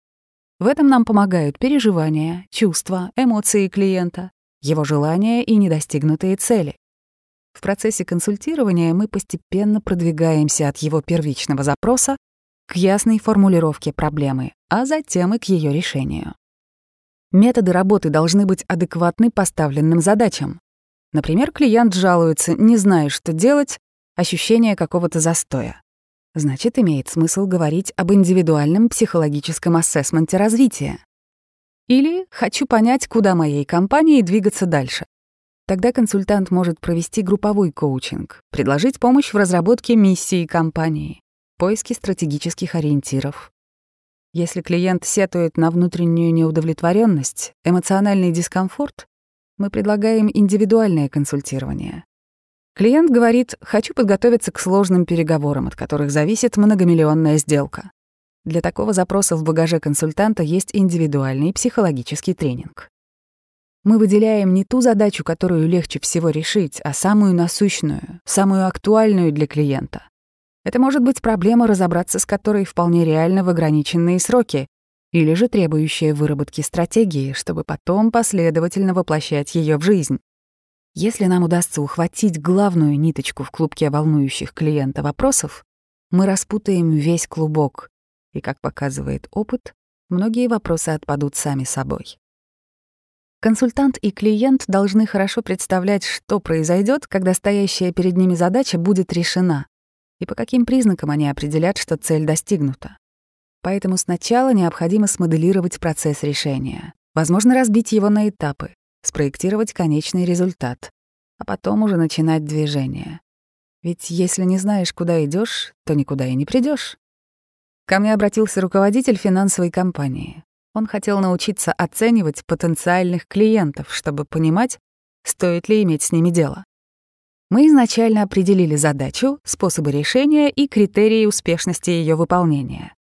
В этом нам помогают переживания, чувства, эмоции клиента, его желания и недостигнутые цели. В процессе консультирования мы постепенно продвигаемся от его первичного запроса к ясной формулировке проблемы, а затем и к ее решению. Методы работы должны быть адекватны поставленным задачам. Например, клиент жалуется, не зная, что делать, ощущение какого-то застоя. Значит, имеет смысл говорить об индивидуальном психологическом ассессменте развития. Или «хочу понять, куда моей компании двигаться дальше». Тогда консультант может провести групповой коучинг, предложить помощь в разработке миссии компании, поиске стратегических ориентиров. Если клиент сетует на внутреннюю неудовлетворенность, эмоциональный дискомфорт, мы предлагаем индивидуальное консультирование. Клиент говорит: «хочу подготовиться к сложным переговорам, от которых зависит многомиллионная сделка». Для такого запроса в багаже консультанта есть индивидуальный психологический тренинг. Мы выделяем не ту задачу, которую легче всего решить, а самую насущную, самую актуальную для клиента. Это может быть проблема, разобраться с которой вполне реально в ограниченные сроки, или же требующая выработки стратегии, чтобы потом последовательно воплощать ее в жизнь. Если нам удастся ухватить главную ниточку в клубке волнующих клиента вопросов, мы распутаем весь клубок, и, как показывает опыт, многие вопросы отпадут сами собой. Консультант и клиент должны хорошо представлять, что произойдет, когда стоящая перед ними задача будет решена, и по каким признакам они определят, что цель достигнута. Поэтому сначала необходимо смоделировать процесс решения, возможно, разбить его на этапы, спроектировать конечный результат, а потом уже начинать движение. Ведь если не знаешь, куда идешь, то никуда и не придешь. Ко мне обратился руководитель финансовой компании. Он хотел научиться оценивать потенциальных клиентов, чтобы понимать, стоит ли иметь с ними дело. Мы изначально определили задачу, способы решения и критерии успешности ее выполнения.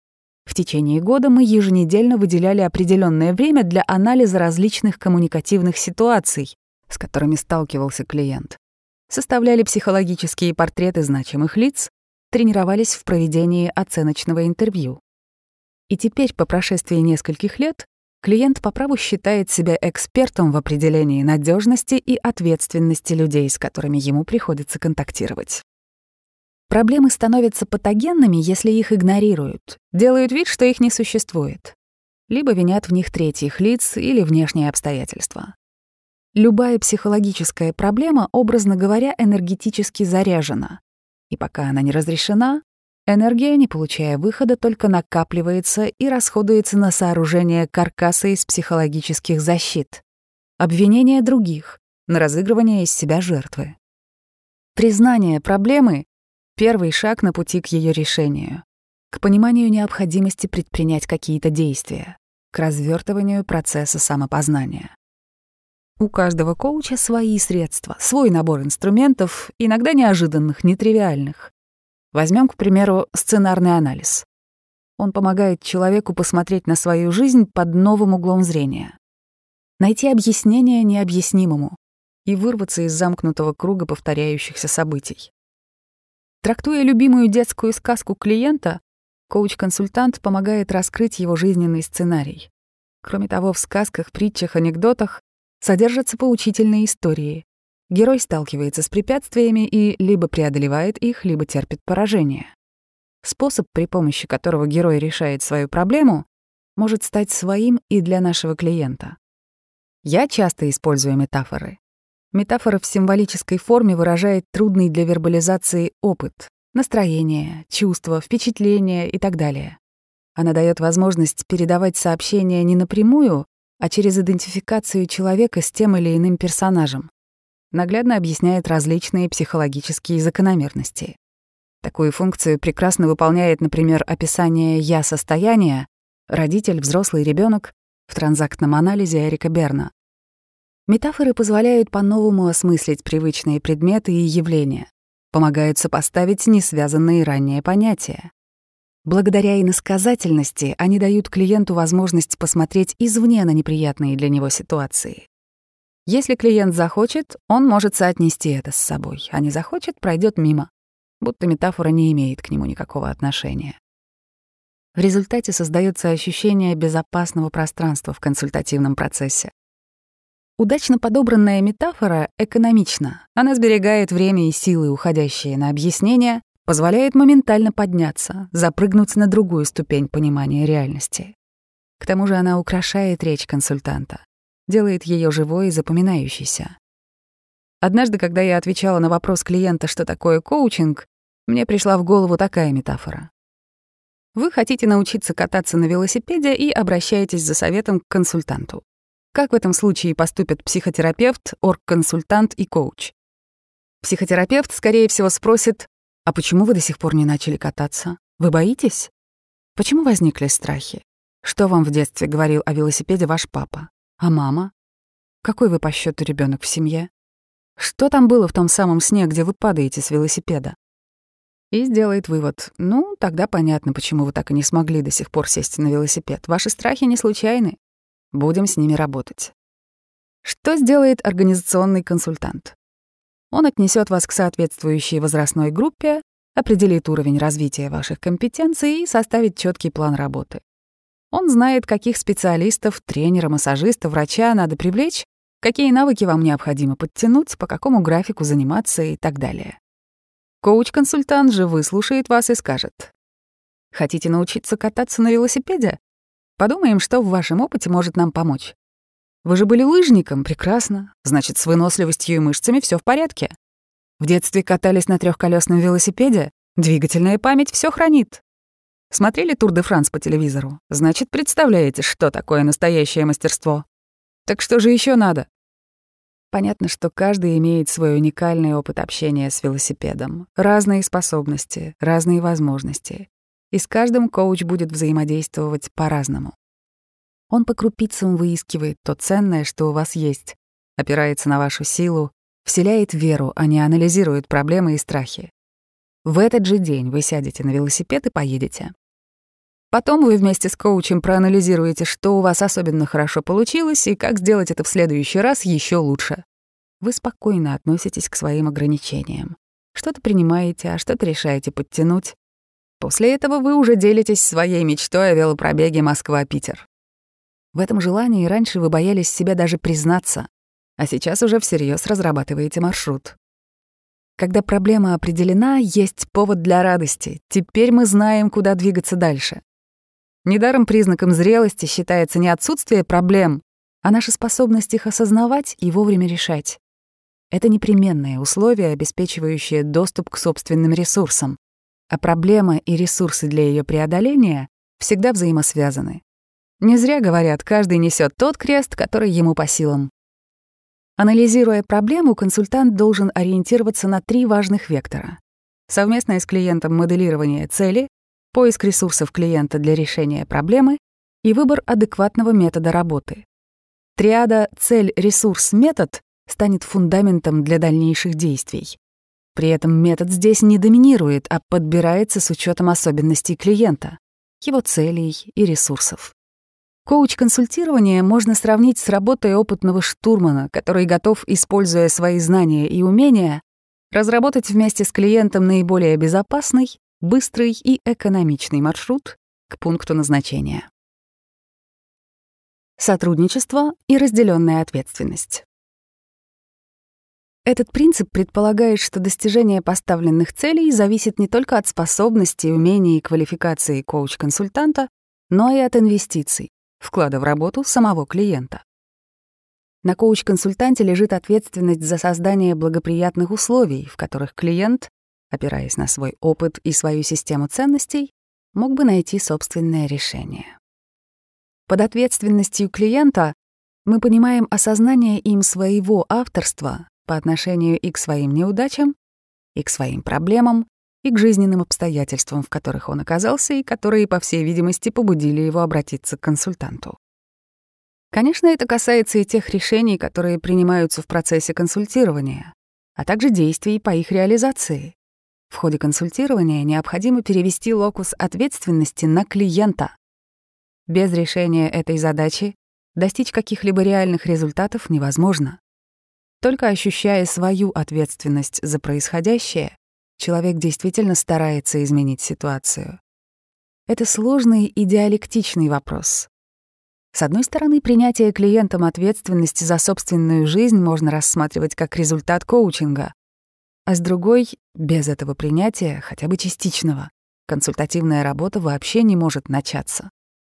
В течение года мы еженедельно выделяли определенное время для анализа различных коммуникативных ситуаций, с которыми сталкивался клиент. Составляли психологические портреты значимых лиц, тренировались в проведении оценочного интервью. И теперь, по прошествии нескольких лет, клиент по праву считает себя экспертом в определении надежности и ответственности людей, с которыми ему приходится контактировать. Проблемы становятся патогенными, если их игнорируют, делают вид, что их не существует, либо винят в них третьих лиц или внешние обстоятельства. Любая психологическая проблема, образно говоря, энергетически заряжена, и пока она не разрешена, энергия, не получая выхода, только накапливается и расходуется на сооружение каркаса из психологических защит, обвинение других, на разыгрывание из себя жертвы. Признание проблемы — первый шаг на пути к ее решению, к пониманию необходимости предпринять какие-то действия, к развертыванию процесса самопознания. У каждого коуча свои средства, свой набор инструментов, иногда неожиданных, нетривиальных. Возьмем, к примеру, сценарный анализ. Он помогает человеку посмотреть на свою жизнь под новым углом зрения, найти объяснение необъяснимому и вырваться из замкнутого круга повторяющихся событий. Трактуя любимую детскую сказку клиента, коуч-консультант помогает раскрыть его жизненный сценарий. Кроме того, в сказках, притчах, анекдотах содержатся поучительные истории. Герой сталкивается с препятствиями и либо преодолевает их, либо терпит поражение. Способ, при помощи которого герой решает свою проблему, может стать своим и для нашего клиента. Я часто использую метафоры. Метафора в символической форме выражает трудный для вербализации опыт, настроение, чувства, впечатления и так далее. Она дает возможность передавать сообщения не напрямую, а через идентификацию человека с тем или иным персонажем. Наглядно объясняет различные психологические закономерности. Такую функцию прекрасно выполняет, например, описание «я-состояния» родитель, взрослый ребенок в транзактном анализе Эрика Берна. Метафоры позволяют по-новому осмыслить привычные предметы и явления, помогают сопоставить несвязанные ранее понятия. Благодаря иносказательности они дают клиенту возможность посмотреть извне на неприятные для него ситуации. Если клиент захочет, он может соотнести это с собой, а не захочет — пройдет мимо, будто метафора не имеет к нему никакого отношения. В результате создается ощущение безопасного пространства в консультативном процессе. Удачно подобранная метафора экономична. Она сберегает время и силы, уходящие на объяснение, позволяет моментально подняться, запрыгнуть на другую ступень понимания реальности. К тому же она украшает речь консультанта, делает ее живой и запоминающейся. Однажды, когда я отвечала на вопрос клиента, что такое коучинг, мне пришла в голову такая метафора. Вы хотите научиться кататься на велосипеде и обращаетесь за советом к консультанту. Как в этом случае поступят психотерапевт, оргконсультант и коуч? Психотерапевт, скорее всего, спросит: «А почему вы до сих пор не начали кататься? Вы боитесь? Почему возникли страхи? Что вам в детстве говорил о велосипеде ваш папа? А мама? Какой вы по счету ребенок в семье? Что там было в том самом сне, где вы падаете с велосипеда?» И сделает вывод: ну, тогда понятно, почему вы так и не смогли до сих пор сесть на велосипед. Ваши страхи не случайны. Будем с ними работать. Что сделает организационный консультант? Он отнесет вас к соответствующей возрастной группе, определит уровень развития ваших компетенций и составит четкий план работы. Он знает, каких специалистов, тренера, массажиста, врача надо привлечь, какие навыки вам необходимо подтянуть, по какому графику заниматься и так далее. Коуч-консультант же выслушает вас и скажет: хотите научиться кататься на велосипеде? Подумаем, что в вашем опыте может нам помочь. Вы же были лыжником, прекрасно. Значит, с выносливостью и мышцами все в порядке. В детстве катались на трехколесном велосипеде, двигательная память все хранит. Смотрели Тур де Франс по телевизору? Значит, представляете, что такое настоящее мастерство. Так что же еще надо? Понятно, что каждый имеет свой уникальный опыт общения с велосипедом, разные способности, разные возможности. И с каждым коуч будет взаимодействовать по-разному. Он по крупицам выискивает то ценное, что у вас есть, опирается на вашу силу, вселяет веру, а не анализирует проблемы и страхи. В этот же день вы сядете на велосипед и поедете. Потом вы вместе с коучем проанализируете, что у вас особенно хорошо получилось и как сделать это в следующий раз еще лучше. Вы спокойно относитесь к своим ограничениям. Что-то принимаете, а что-то решаете подтянуть. После этого вы уже делитесь своей мечтой о велопробеге Москва-Питер. В этом желании раньше вы боялись себе даже признаться, а сейчас уже всерьез разрабатываете маршрут. Когда проблема определена, есть повод для радости. Теперь мы знаем, куда двигаться дальше. Недаром признаком зрелости считается не отсутствие проблем, а наша способность их осознавать и вовремя решать. Это непременное условие, обеспечивающее доступ к собственным ресурсам, а проблема и ресурсы для ее преодоления всегда взаимосвязаны. Не зря говорят, каждый несет тот крест, который ему по силам. Анализируя проблему, консультант должен ориентироваться на три важных вектора: совместное с клиентом моделирование цели, поиск ресурсов клиента для решения проблемы и выбор адекватного метода работы. Триада «цель, ресурс, метод» станет фундаментом для дальнейших действий. При этом метод здесь не доминирует, а подбирается с учетом особенностей клиента, его целей и ресурсов. Коуч-консультирование можно сравнить с работой опытного штурмана, который готов, используя свои знания и умения, разработать вместе с клиентом наиболее безопасный, быстрый и экономичный маршрут к пункту назначения. Сотрудничество и разделенная ответственность. Этот принцип предполагает, что достижение поставленных целей зависит не только от способностей, умений и квалификации коуч-консультанта, но и от инвестиций, вклада в работу самого клиента. На коуч-консультанте лежит ответственность за создание благоприятных условий, в которых клиент, опираясь на свой опыт и свою систему ценностей, мог бы найти собственное решение. Под ответственностью клиента мы понимаем осознание им своего авторства по отношению и к своим неудачам, и к своим проблемам, и к жизненным обстоятельствам, в которых он оказался и которые, по всей видимости, побудили его обратиться к консультанту. Конечно, это касается и тех решений, которые принимаются в процессе консультирования, а также действий по их реализации. В ходе консультирования необходимо перевести локус ответственности на клиента. Без решения этой задачи достичь каких-либо реальных результатов невозможно. Только ощущая свою ответственность за происходящее, человек действительно старается изменить ситуацию. Это сложный и диалектичный вопрос. С одной стороны, принятие клиентом ответственности за собственную жизнь можно рассматривать как результат коучинга, а с другой, без этого принятия, хотя бы частичного, консультативная работа вообще не может начаться.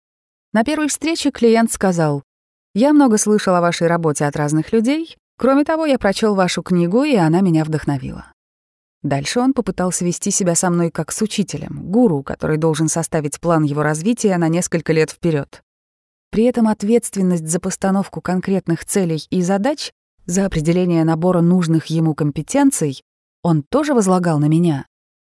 На первой встрече клиент сказал: «Я много слышал о вашей работе от разных людей. Кроме того, я прочел вашу книгу, и она меня вдохновила». Дальше он попытался вести себя со мной как с учителем, гуру, который должен составить план его развития на несколько лет вперед. При этом ответственность за постановку конкретных целей и задач, за определение набора нужных ему компетенций он тоже возлагал на меня.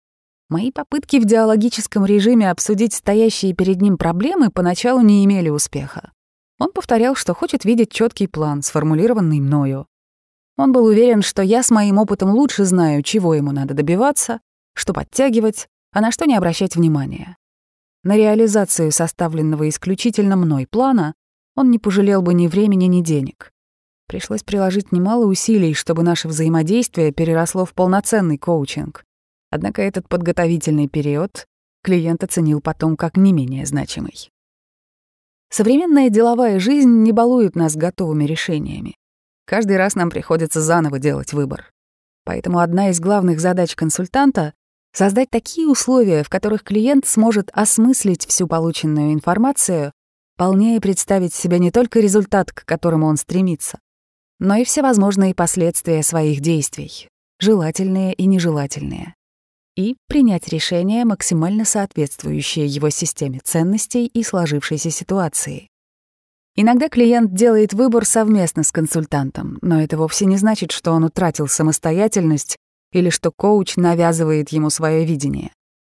Мои попытки в диалогическом режиме обсудить стоящие перед ним проблемы поначалу не имели успеха. Он повторял, что хочет видеть четкий план, сформулированный мною. Он был уверен, что я с моим опытом лучше знаю, чего ему надо добиваться, что подтягивать, а на что не обращать внимания. На реализацию составленного исключительно мной плана он не пожалел бы ни времени, ни денег. Пришлось приложить немало усилий, чтобы наше взаимодействие переросло в полноценный коучинг. Однако этот подготовительный период клиент оценил потом как не менее значимый. Современная деловая жизнь не балует нас готовыми решениями. Каждый раз нам приходится заново делать выбор. Поэтому одна из главных задач консультанта — создать такие условия, в которых клиент сможет осмыслить всю полученную информацию, полнее представить себе не только результат, к которому он стремится, но и всевозможные последствия своих действий, желательные и нежелательные, и принять решение, максимально соответствующее его системе ценностей и сложившейся ситуации. Иногда клиент делает выбор совместно с консультантом, но это вовсе не значит, что он утратил самостоятельность или что коуч навязывает ему свое видение.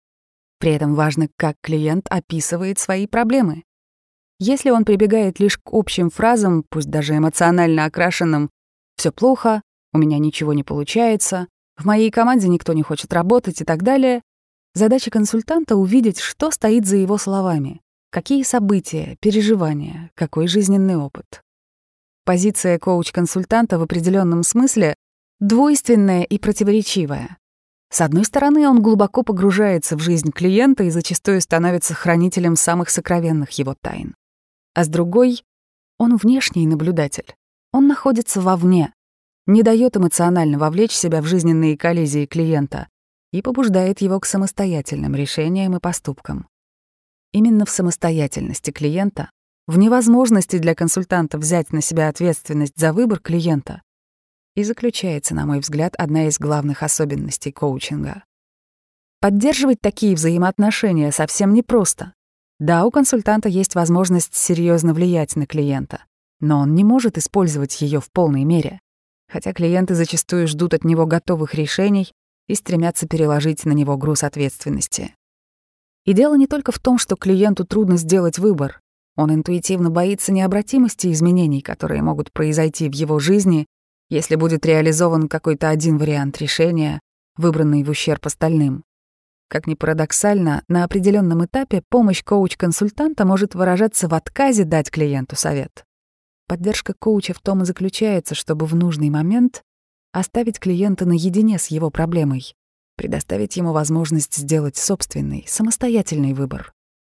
При этом важно, как клиент описывает свои проблемы. Если он прибегает лишь к общим фразам, пусть даже эмоционально окрашенным «всё плохо», «у меня ничего не получается», «в моей команде никто не хочет работать» и так далее, Задача консультанта — увидеть, что стоит за его словами, какие события, переживания, какой жизненный опыт. Позиция коуч-консультанта в определенном смысле двойственная и противоречивая. С одной стороны, он глубоко погружается в жизнь клиента и зачастую становится хранителем самых сокровенных его тайн. А с другой, он внешний наблюдатель. Он находится вовне, не дает эмоционально вовлечь себя в жизненные коллизии клиента и побуждает его к самостоятельным решениям и поступкам. Именно в самостоятельности клиента, в невозможности для консультанта взять на себя ответственность за выбор клиента и заключается, на мой взгляд, одна из главных особенностей коучинга. Поддерживать такие взаимоотношения совсем непросто. Да, у консультанта есть возможность серьезно влиять на клиента, но он не может использовать ее в полной мере, хотя клиенты зачастую ждут от него готовых решений и стремятся переложить на него груз ответственности. И дело не только в том, что клиенту трудно сделать выбор. Он интуитивно боится необратимости изменений, которые могут произойти в его жизни, если будет реализован какой-то один вариант решения, выбранный в ущерб остальным. Как ни парадоксально, на определенном этапе помощь коуч-консультанта может выражаться в отказе дать клиенту совет. Поддержка коуча в том и заключается, чтобы в нужный момент оставить клиента наедине с его проблемой, предоставить ему возможность сделать собственный, самостоятельный выбор.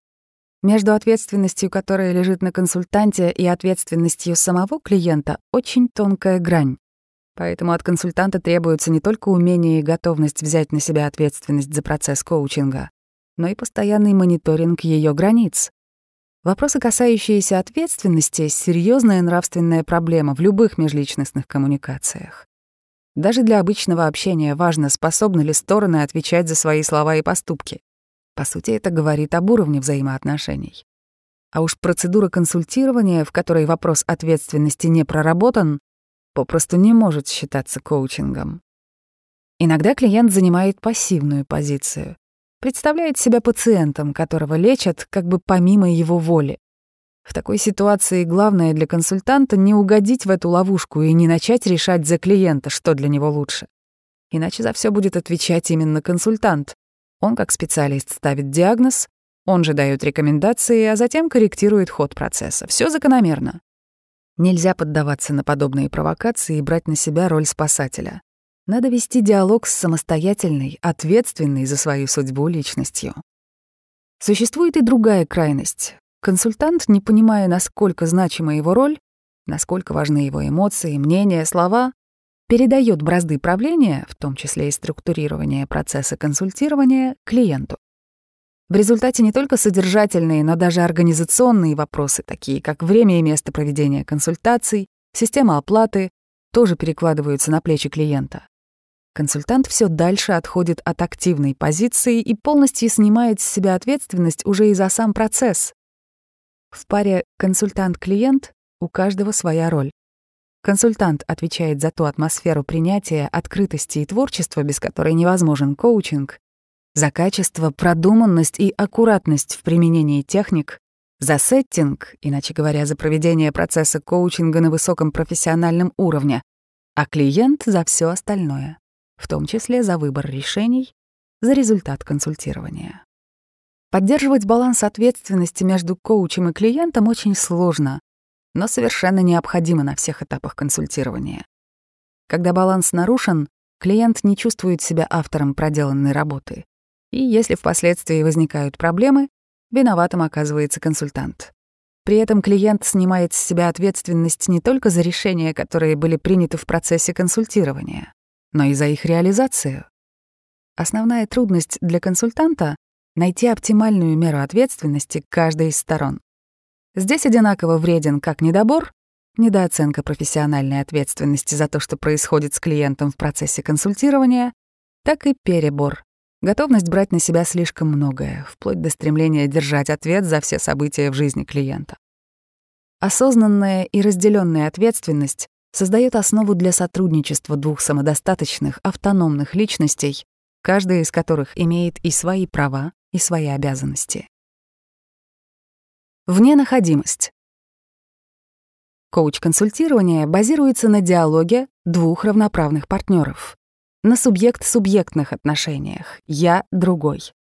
Между ответственностью, которая лежит на консультанте, и ответственностью самого клиента очень тонкая грань. Поэтому от консультанта требуется не только умение и готовность взять на себя ответственность за процесс коучинга, но и постоянный мониторинг ее границ. Вопросы, касающиеся ответственности, — серьезная нравственная проблема в любых межличностных коммуникациях. Даже для обычного общения важно, способны ли стороны отвечать за свои слова и поступки. По сути, это говорит об уровне взаимоотношений. А уж процедура консультирования, в которой вопрос ответственности не проработан, попросту не может считаться коучингом. Иногда клиент занимает пассивную позицию, представляет себя пациентом, которого лечат как бы помимо его воли. В такой ситуации главное для консультанта — не угодить в эту ловушку и не начать решать за клиента, что для него лучше. Иначе за все будет отвечать именно консультант. Он как специалист ставит диагноз, он же даёт рекомендации, а затем корректирует ход процесса. Все закономерно. Нельзя поддаваться на подобные провокации и брать на себя роль спасателя. Надо вести диалог с самостоятельной, ответственной за свою судьбу личностью. Существует и другая крайность. Консультант, не понимая, насколько значима его роль, насколько важны его эмоции, мнения, слова, передает бразды правления, в том числе и структурирование процесса консультирования, клиенту. В результате не только содержательные, но даже организационные вопросы, такие как время и место проведения консультаций, система оплаты, тоже перекладываются на плечи клиента. Консультант все дальше отходит от активной позиции и полностью снимает с себя ответственность уже и за сам процесс. В паре консультант-клиент у каждого своя роль. Консультант отвечает за ту атмосферу принятия, открытости и творчества, без которой невозможен коучинг, за качество, продуманность и аккуратность в применении техник, за сеттинг, иначе говоря, за проведение процесса коучинга на высоком профессиональном уровне, а клиент — за все остальное, в том числе за выбор решений, за результат консультирования. Поддерживать баланс ответственности между коучем и клиентом очень сложно, но совершенно необходимо на всех этапах консультирования. Когда баланс нарушен, клиент не чувствует себя автором проделанной работы. И если впоследствии возникают проблемы, виноватым оказывается консультант. При этом клиент снимает с себя ответственность не только за решения, которые были приняты в процессе консультирования, но и за их реализацию. Основная трудность для консультанта — найти оптимальную меру ответственности каждой из сторон. Здесь одинаково вреден как недобор, недооценка профессиональной ответственности за то, что происходит с клиентом в процессе консультирования, так и перебор, готовность брать на себя слишком многое, вплоть до стремления держать ответ за все события в жизни клиента. Осознанная и разделенная ответственность создает основу для сотрудничества двух самодостаточных, автономных личностей, каждая из которых имеет и свои права, и свои обязанности. Вненаходимость. Коуч-консультирование базируется на диалоге двух равноправных партнеров, на субъект-субъектных отношениях «я-другой»,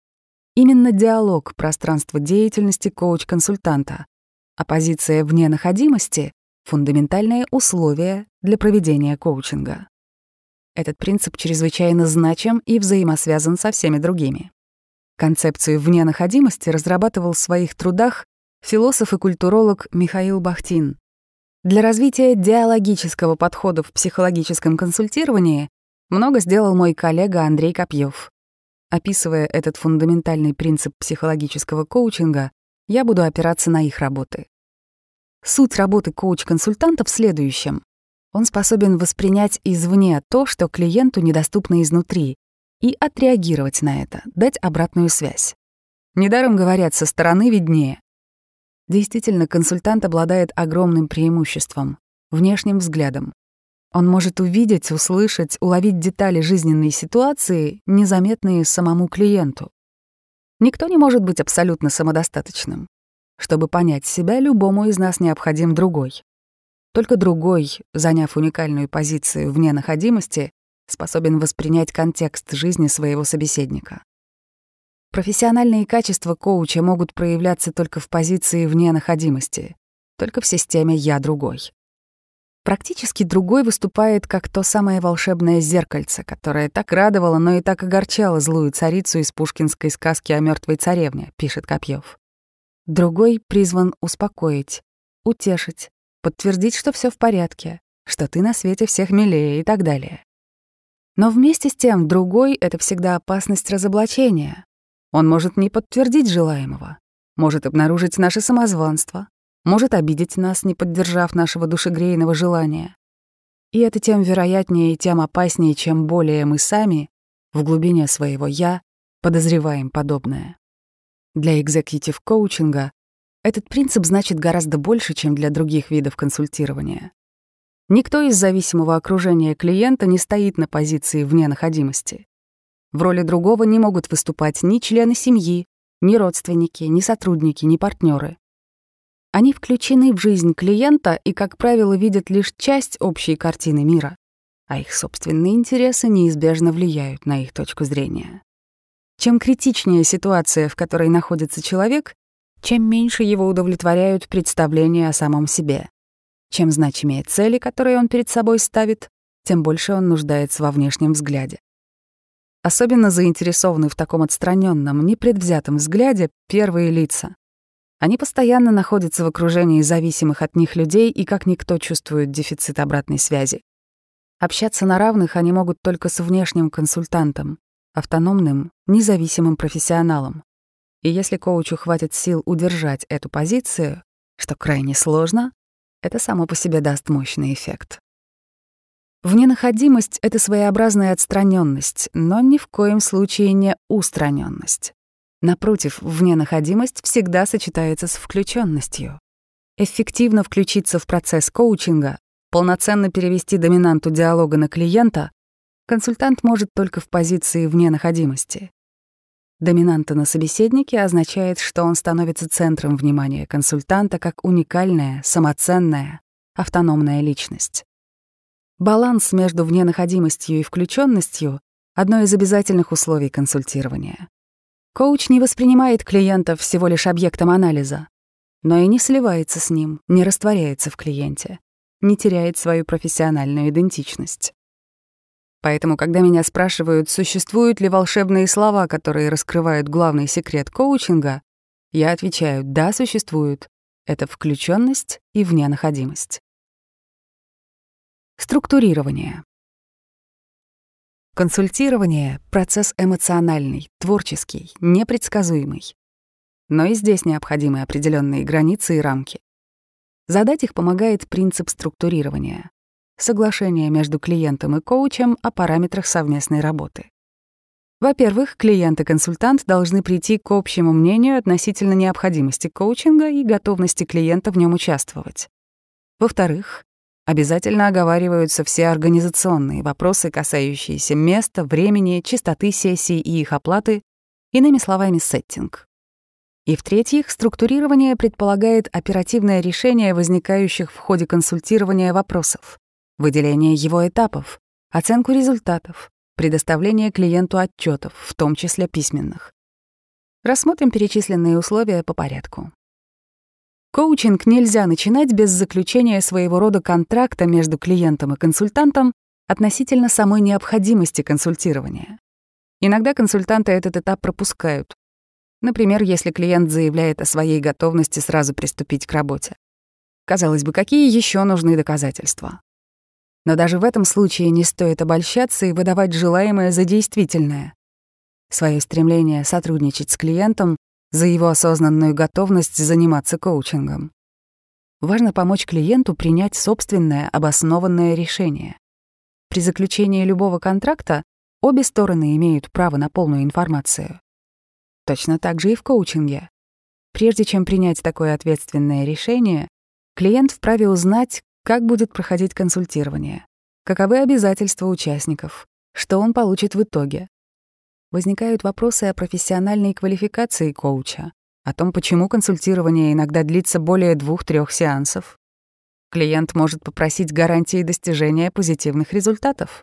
Именно диалог — пространство деятельности коуч-консультанта, а позиция вне находимости — фундаментальное условие для проведения коучинга. Этот принцип чрезвычайно значим и взаимосвязан со всеми другими. Концепцию вне находимости разрабатывал в своих трудах философ и культуролог Михаил Бахтин. Для развития диалогического подхода в психологическом консультировании много сделал мой коллега Андрей Копьёв. Описывая этот фундаментальный принцип психологического коучинга, я буду опираться на их работы. Суть работы коуч-консультанта в следующем. Он способен воспринять извне то, что клиенту недоступно изнутри, и отреагировать на это, дать обратную связь. Недаром говорят, со стороны виднее. Действительно, консультант обладает огромным преимуществом — внешним взглядом. Он может увидеть, услышать, уловить детали жизненной ситуации, незаметные самому клиенту. Никто не может быть абсолютно самодостаточным. Чтобы понять себя, любому из нас необходим другой. Только другой, заняв уникальную позицию вне находимости, способен воспринять контекст жизни своего собеседника. Профессиональные качества коуча могут проявляться только в позиции вне находимости, только в системе «я другой». Практически другой выступает как то самое волшебное зеркальце, которое так радовало, но и так огорчало злую царицу из пушкинской сказки о мертвой царевне, пишет Копьёв. Другой призван успокоить, утешить, подтвердить, что все в порядке, что ты на свете всех милее и так далее. Но вместе с тем другой — это всегда опасность разоблачения. Он может не подтвердить желаемого, может обнаружить наше самозванство, может обидеть нас, не поддержав нашего душегрейного желания. И это тем вероятнее и тем опаснее, чем более мы сами в глубине своего «я» подозреваем подобное. Для экзекьютив-коучинга этот принцип значит гораздо больше, чем для других видов консультирования. Никто из зависимого окружения клиента не стоит на позиции вне находимости. В роли другого не могут выступать ни члены семьи, ни родственники, ни сотрудники, ни партнеры. Они включены в жизнь клиента и, как правило, видят лишь часть общей картины мира, а их собственные интересы неизбежно влияют на их точку зрения. Чем критичнее ситуация, в которой находится человек, чем меньше его удовлетворяют представления о самом себе. Чем значимее цели, которые он перед собой ставит, тем больше он нуждается во внешнем взгляде. Особенно заинтересованы в таком отстраненном, непредвзятом взгляде первые лица. Они постоянно находятся в окружении зависимых от них людей и как никто чувствуют дефицит обратной связи. Общаться на равных они могут только с внешним консультантом, автономным, независимым профессионалом. И если коучу хватит сил удержать эту позицию, что крайне сложно, это само по себе даст мощный эффект. Вненаходимость — это своеобразная отстраненность, но ни в коем случае не устраненность. Напротив, вненаходимость всегда сочетается с включенностью. Эффективно включиться в процесс коучинга, полноценно перевести доминанту диалога на клиента, консультант может только в позиции вненаходимости. Доминанта на собеседнике означает, что он становится центром внимания консультанта как уникальная, самоценная, автономная личность. Баланс между вненаходимостью и включенностью — одно из обязательных условий консультирования. Коуч не воспринимает клиента всего лишь объектом анализа, но и не сливается с ним, не растворяется в клиенте, не теряет свою профессиональную идентичность. Поэтому, когда меня спрашивают, существуют ли волшебные слова, которые раскрывают главный секрет коучинга, я отвечаю: да, существуют. Это включенность и вненаходимость. Структурирование. Консультирование — процесс эмоциональный, творческий, непредсказуемый. Но и здесь необходимы определенные границы и рамки. Задать их помогает принцип структурирования — соглашение между клиентом и коучем о параметрах совместной работы. Во-первых, клиент и консультант должны прийти к общему мнению относительно необходимости коучинга и готовности клиента в нем участвовать. Во-вторых, обязательно оговариваются все организационные вопросы, касающиеся места, времени, частоты сессий и их оплаты, иными словами, сеттинг. И в-третьих, структурирование предполагает оперативное решение возникающих в ходе консультирования вопросов, выделение его этапов, оценку результатов, предоставление клиенту отчетов, в том числе письменных. Рассмотрим перечисленные условия по порядку. Коучинг нельзя начинать без заключения своего рода контракта между клиентом и консультантом относительно самой необходимости консультирования. Иногда консультанты этот этап пропускают. Например, если клиент заявляет о своей готовности сразу приступить к работе. Казалось бы, какие еще нужны доказательства? Но даже в этом случае не стоит обольщаться и выдавать желаемое за действительное. Своё стремление сотрудничать с клиентом за его осознанную готовность заниматься коучингом. Важно помочь клиенту принять собственное обоснованное решение. При заключении любого контракта обе стороны имеют право на полную информацию. Точно так же и в коучинге. Прежде чем принять такое ответственное решение, клиент вправе узнать, как будет проходить консультирование, каковы обязательства участников, что он получит в итоге. Возникают вопросы о профессиональной квалификации коуча, о том, почему консультирование иногда длится более двух-трех сеансов. Клиент может попросить гарантии достижения позитивных результатов.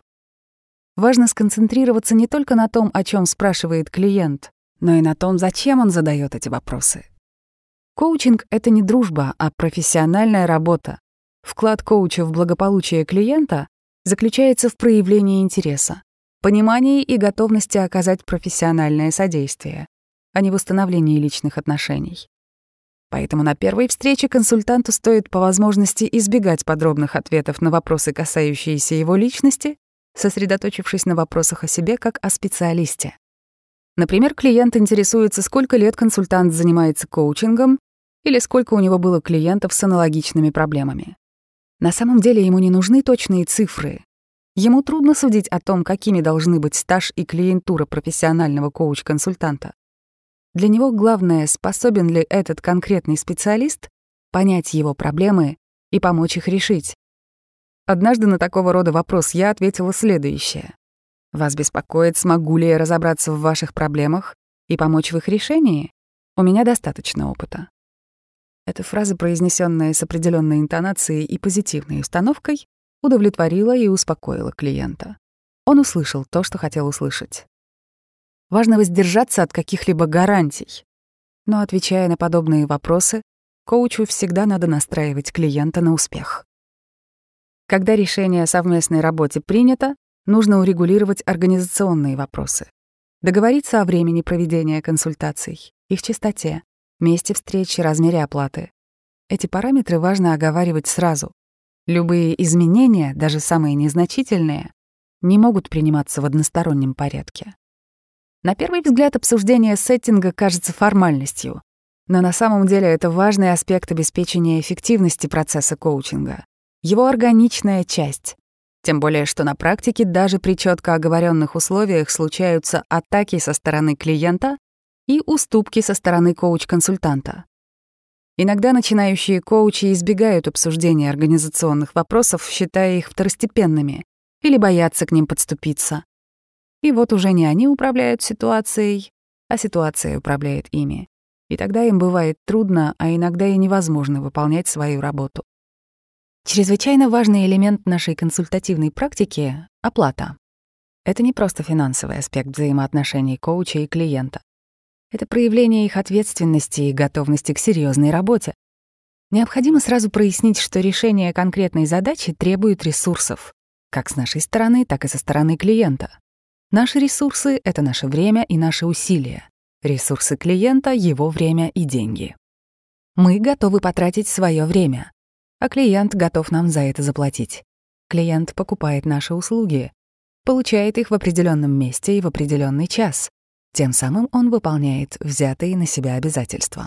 Важно сконцентрироваться не только на том, о чем спрашивает клиент, но и на том, зачем он задает эти вопросы. Коучинг — это не дружба, а профессиональная работа. Вклад коуча в благополучие клиента заключается в проявлении интереса, понимании и готовности оказать профессиональное содействие, а не в установлении личных отношений. Поэтому на первой встрече консультанту стоит по возможности избегать подробных ответов на вопросы, касающиеся его личности, сосредоточившись на вопросах о себе как о специалисте. Например, клиент интересуется, сколько лет консультант занимается коучингом или сколько у него было клиентов с аналогичными проблемами. На самом деле ему не нужны точные цифры. Ему трудно судить о том, какими должны быть стаж и клиентура профессионального коуч-консультанта. Для него главное, способен ли этот конкретный специалист понять его проблемы и помочь их решить. Однажды на такого рода вопрос я ответила следующее. Вас беспокоит, смогу ли я разобраться в ваших проблемах и помочь в их решении? У меня достаточно опыта. Эта фраза, произнесенная с определенной интонацией и позитивной установкой, удовлетворила и успокоила клиента. Он услышал то, что хотел услышать. Важно воздержаться от каких-либо гарантий. Но, отвечая на подобные вопросы, коучу всегда надо настраивать клиента на успех. Когда решение о совместной работе принято, нужно урегулировать организационные вопросы. Договориться о времени проведения консультаций, их частоте, месте встречи, размере оплаты. Эти параметры важно оговаривать сразу. Любые изменения, даже самые незначительные, не могут приниматься в одностороннем порядке. На первый взгляд обсуждение сеттинга кажется формальностью, но на самом деле это важный аспект обеспечения эффективности процесса коучинга, его органичная часть. Тем более, что на практике даже при четко оговоренных условиях случаются атаки со стороны клиента и уступки со стороны коуч-консультанта. Иногда начинающие коучи избегают обсуждения организационных вопросов, считая их второстепенными, или боятся к ним подступиться. И вот уже не они управляют ситуацией, а ситуация управляет ими. И тогда им бывает трудно, а иногда и невозможно выполнять свою работу. Чрезвычайно важный элемент нашей консультативной практики — оплата. Это не просто финансовый аспект взаимоотношений коуча и клиента. Это проявление их ответственности и готовности к серьезной работе. Необходимо сразу прояснить, что решение конкретной задачи требует ресурсов, как с нашей стороны, так и со стороны клиента. Наши ресурсы — это наше время и наши усилия. Ресурсы клиента — его время и деньги. Мы готовы потратить свое время, а клиент готов нам за это заплатить. Клиент покупает наши услуги, получает их в определенном месте и в определенный час. Тем самым он выполняет взятые на себя обязательства.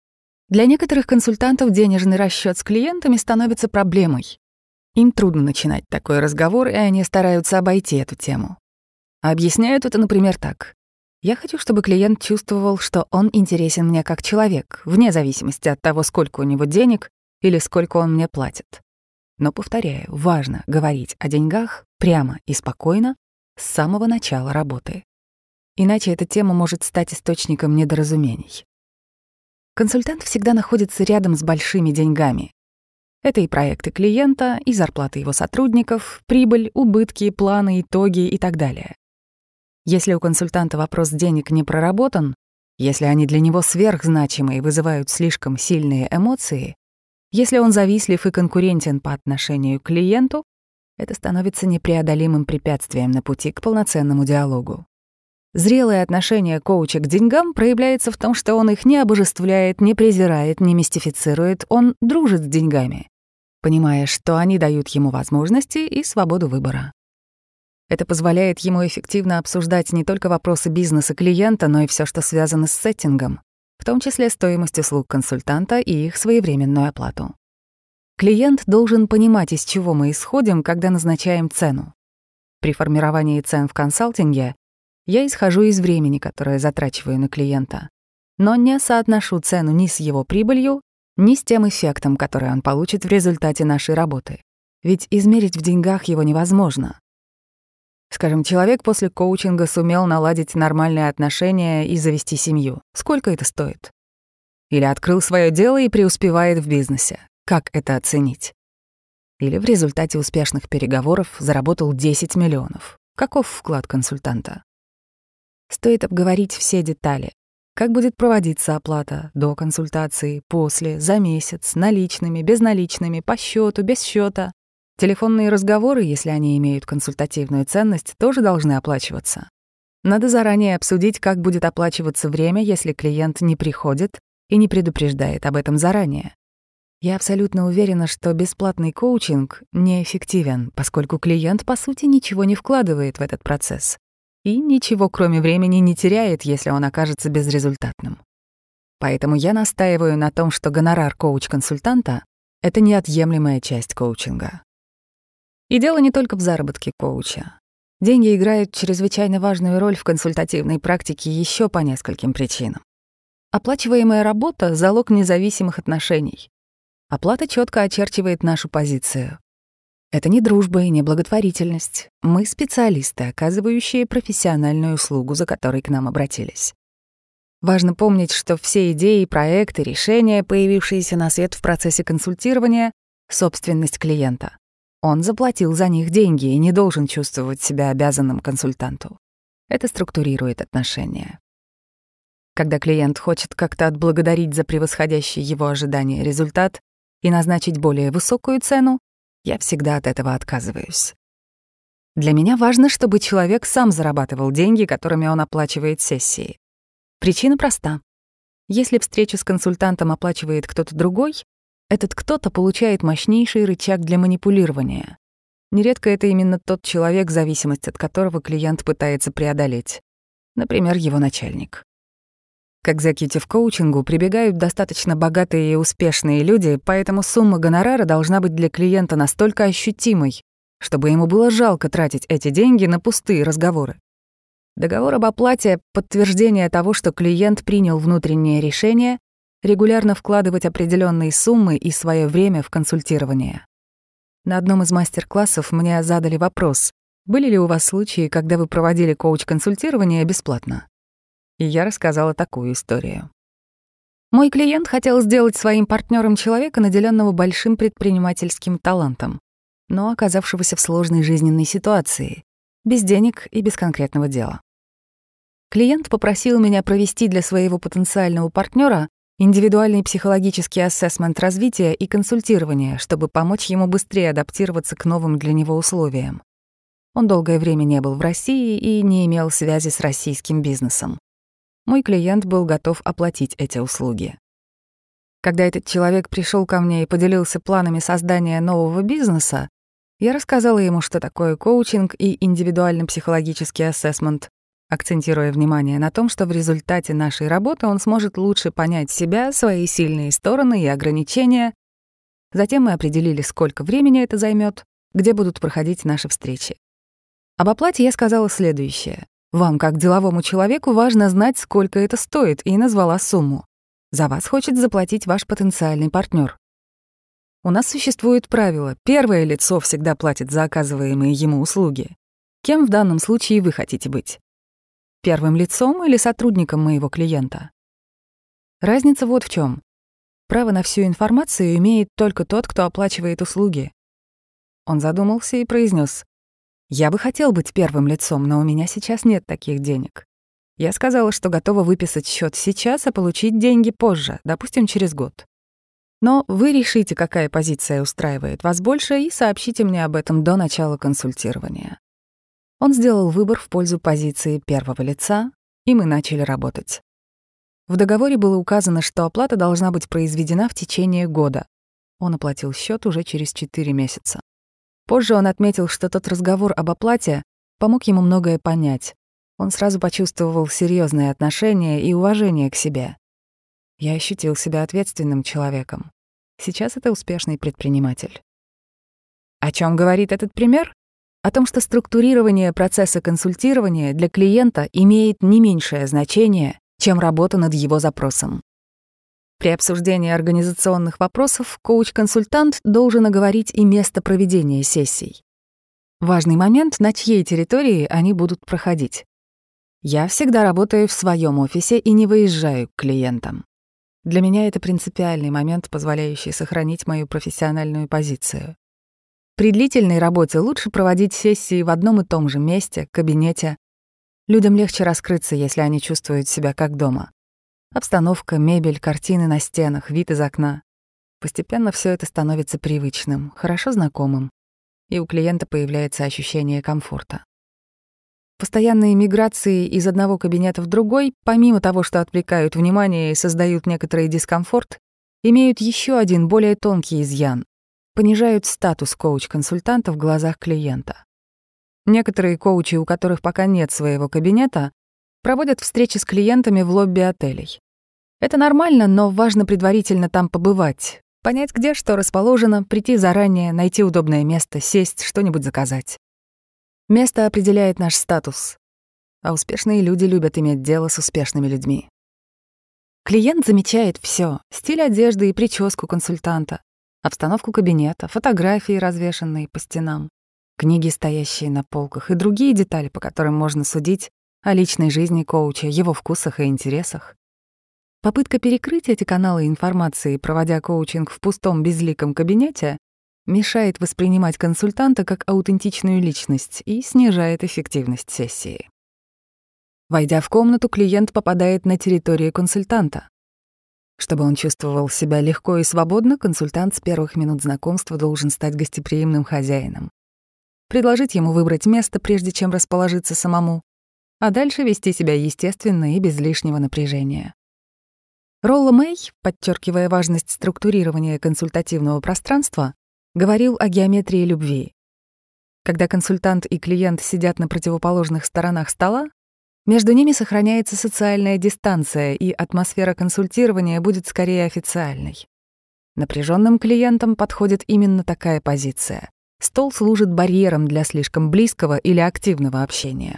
Для некоторых консультантов денежный расчет с клиентами становится проблемой. Им трудно начинать такой разговор, и они стараются обойти эту тему. Объясняют это, например, так. Я хочу, чтобы клиент чувствовал, что он интересен мне как человек, вне зависимости от того, сколько у него денег или сколько он мне платит. Но, повторяю, важно говорить о деньгах прямо и спокойно с самого начала работы. Иначе эта тема может стать источником недоразумений. Консультант всегда находится рядом с большими деньгами. Это и проекты клиента, и зарплаты его сотрудников, прибыль, убытки, планы, итоги и так далее. Если у консультанта вопрос денег не проработан, Если они для него сверхзначимы и вызывают слишком сильные эмоции, если он завистлив и конкурентен по отношению к клиенту, это становится непреодолимым препятствием на пути к полноценному диалогу. Зрелое отношение коуча к деньгам проявляется в том, что он их не обожествляет, не презирает, не мистифицирует, он дружит с деньгами, понимая, что они дают ему возможности и свободу выбора. Это позволяет ему эффективно обсуждать не только вопросы бизнеса клиента, но и все, что связано с сеттингом, в том числе стоимость услуг консультанта и их своевременную оплату. Клиент должен понимать, из чего мы исходим, когда назначаем цену. При формировании цен в консалтинге я исхожу из времени, которое затрачиваю на клиента, но не соотношу цену ни с его прибылью, ни с тем эффектом, который он получит в результате нашей работы. Ведь измерить в деньгах его невозможно. Скажем, человек после коучинга сумел наладить нормальные отношения и завести семью. Сколько это стоит? Или открыл свое дело и преуспевает в бизнесе. Как это оценить? Или в результате успешных переговоров заработал десять миллионов. Каков вклад консультанта? Стоит обговорить все детали. Как будет проводиться оплата до консультации, после, за месяц, наличными, безналичными, по счету, без счета. Телефонные разговоры, если они имеют консультативную ценность, тоже должны оплачиваться. Надо заранее обсудить, как будет оплачиваться время, если клиент не приходит и не предупреждает об этом заранее. Я абсолютно уверена, что бесплатный коучинг неэффективен, поскольку клиент, по сути, ничего не вкладывает в этот процесс и ничего, кроме времени, не теряет, если он окажется безрезультатным. Поэтому я настаиваю на том, что гонорар коуч-консультанта — это неотъемлемая часть коучинга. И дело не только в заработке коуча. Деньги играют чрезвычайно важную роль в консультативной практике еще по нескольким причинам. Оплачиваемая работа — залог независимых отношений. Оплата четко очерчивает нашу позицию. Это не дружба и не благотворительность. Мы специалисты, оказывающие профессиональную услугу, за которой к нам обратились. Важно помнить, что все идеи, проекты, решения, появившиеся на свет в процессе консультирования — собственность клиента. Он заплатил за них деньги и не должен чувствовать себя обязанным консультанту. Это структурирует отношения. Когда клиент хочет как-то отблагодарить за превосходящий его ожидания результат и назначить более высокую цену, я всегда от этого отказываюсь. Для меня важно, чтобы человек сам зарабатывал деньги, которыми он оплачивает сессии. Причина проста. Если встречу с консультантом оплачивает кто-то другой, этот кто-то получает мощнейший рычаг для манипулирования. Нередко это именно тот человек, зависимость от которого клиент пытается преодолеть. Например, его начальник. К экзекьютив-коучингу прибегают достаточно богатые и успешные люди, поэтому сумма гонорара должна быть для клиента настолько ощутимой, чтобы ему было жалко тратить эти деньги на пустые разговоры. Договор об оплате — подтверждение того, что клиент принял внутреннее решение регулярно вкладывать определенные суммы и свое время в консультирование. На одном из мастер-классов мне задали вопрос: были ли у вас случаи, когда вы проводили коуч-консультирование бесплатно? И я рассказала такую историю. Мой клиент хотел сделать своим партнером человека, наделенного большим предпринимательским талантом, но оказавшегося в сложной жизненной ситуации, без денег и без конкретного дела. Клиент попросил меня провести для своего потенциального партнера индивидуальный психологический ассессмент развития и консультирование, чтобы помочь ему быстрее адаптироваться к новым для него условиям. Он долгое время не был в России и не имел связи с российским бизнесом. Мой клиент был готов оплатить эти услуги. Когда этот человек пришел ко мне и поделился планами создания нового бизнеса, я рассказала ему, что такое коучинг и индивидуальный психологический ассессмент, акцентируя внимание на том, что в результате нашей работы он сможет лучше понять себя, свои сильные стороны и ограничения. Затем мы определили, сколько времени это займет, где будут проходить наши встречи. Об оплате я сказала следующее. Вам, как деловому человеку, важно знать, сколько это стоит, и назвала сумму. За вас хочет заплатить ваш потенциальный партнер. У нас существует правило: первое лицо всегда платит за оказываемые ему услуги. Кем в данном случае вы хотите быть? Первым лицом или сотрудником моего клиента? Разница вот в чем. Право на всю информацию имеет только тот, кто оплачивает услуги. Он задумался и произнес: «Я бы хотел быть первым лицом, но у меня сейчас нет таких денег. Я сказала, что готова выписать счет сейчас, а получить деньги позже, допустим, через год. Но вы решите, какая позиция устраивает вас больше, и сообщите мне об этом до начала консультирования. Он сделал выбор в пользу позиции первого лица, и мы начали работать. В договоре было указано, что оплата должна быть произведена в течение года. Он оплатил счет уже через четыре месяца. Позже он отметил, что тот разговор об оплате помог ему многое понять. Он сразу почувствовал серьезные отношения и уважение к себе. Я ощутил себя ответственным человеком. Сейчас это успешный предприниматель. О чем говорит этот пример? О том, что структурирование процесса консультирования для клиента имеет не меньшее значение, чем работа над его запросом. При обсуждении организационных вопросов коуч-консультант должен оговорить и место проведения сессий. Важный момент, на чьей территории они будут проходить. Я всегда работаю в своем офисе и не выезжаю к клиентам. Для меня это принципиальный момент, позволяющий сохранить мою профессиональную позицию. При длительной работе лучше проводить сессии в одном и том же месте, кабинете. Людям легче раскрыться, если они чувствуют себя как дома. Обстановка, мебель, картины на стенах, вид из окна. Постепенно все это становится привычным, хорошо знакомым, и у клиента появляется ощущение комфорта. Постоянные миграции из одного кабинета в другой, помимо того, что отвлекают внимание и создают некоторый дискомфорт, имеют еще один более тонкий изъян — понижают статус коуч-консультанта в глазах клиента. Некоторые коучи, у которых пока нет своего кабинета, проводят встречи с клиентами в лобби отелей. Это нормально, но важно предварительно там побывать, понять, где что расположено, прийти заранее, найти удобное место, сесть, что-нибудь заказать. Место определяет наш статус, а успешные люди любят иметь дело с успешными людьми. Клиент замечает все: стиль одежды и прическу консультанта, обстановку кабинета, фотографии, развешанные по стенам, книги, стоящие на полках, и другие детали, по которым можно судить о личной жизни коуча, его вкусах и интересах. Попытка перекрыть эти каналы информации, проводя коучинг в пустом безликом кабинете, мешает воспринимать консультанта как аутентичную личность и снижает эффективность сессии. Войдя в комнату, клиент попадает на территорию консультанта. Чтобы он чувствовал себя легко и свободно, консультант с первых минут знакомства должен стать гостеприимным хозяином. Предложить ему выбрать место, прежде чем расположиться самому, а дальше вести себя естественно и без лишнего напряжения. Ролло Мэй, подчеркивая важность структурирования консультативного пространства, говорил о геометрии любви. Когда консультант и клиент сидят на противоположных сторонах стола, между ними сохраняется социальная дистанция, и атмосфера консультирования будет скорее официальной. Напряженным клиентам подходит именно такая позиция. Стол служит барьером для слишком близкого или активного общения.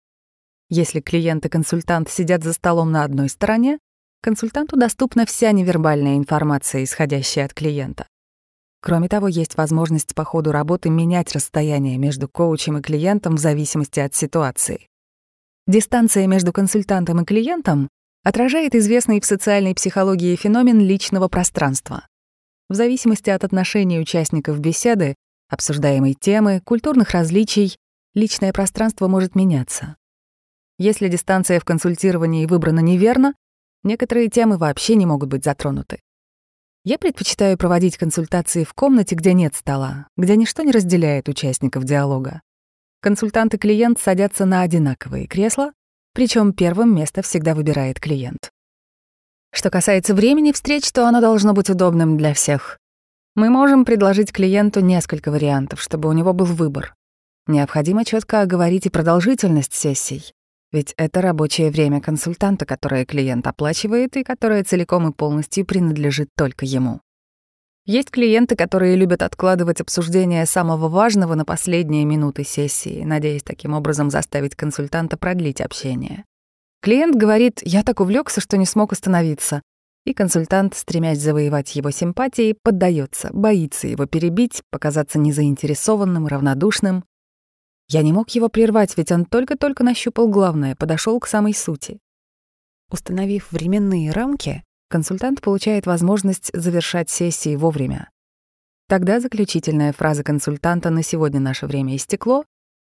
Если клиент и консультант сидят за столом на одной стороне, консультанту доступна вся невербальная информация, исходящая от клиента. Кроме того, есть возможность по ходу работы менять расстояние между коучем и клиентом в зависимости от ситуации. Дистанция между консультантом и клиентом отражает известный в социальной психологии феномен личного пространства. В зависимости от отношений участников беседы, обсуждаемой темы, культурных различий, личное пространство может меняться. Если дистанция в консультировании выбрана неверно, некоторые темы вообще не могут быть затронуты. Я предпочитаю проводить консультации в комнате, где нет стола, где ничто не разделяет участников диалога. Консультант и клиент садятся на одинаковые кресла, причем первым место всегда выбирает клиент. Что касается времени встреч, то оно должно быть удобным для всех. Мы можем предложить клиенту несколько вариантов, чтобы у него был выбор. Необходимо четко оговорить и продолжительность сессий, ведь это рабочее время консультанта, которое клиент оплачивает и которое целиком и полностью принадлежит только ему. Есть клиенты, которые любят откладывать обсуждение самого важного на последние минуты сессии, надеясь таким образом заставить консультанта продлить общение. Клиент говорит: «Я так увлекся, что не смог остановиться», и консультант, стремясь завоевать его симпатии, поддается, боится его перебить, показаться незаинтересованным, равнодушным. Я не мог его прервать, ведь он только-только нащупал главное, подошел к самой сути. Установив временные рамки, консультант получает возможность завершать сессии вовремя. Тогда заключительная фраза консультанта «на сегодня наше время истекло»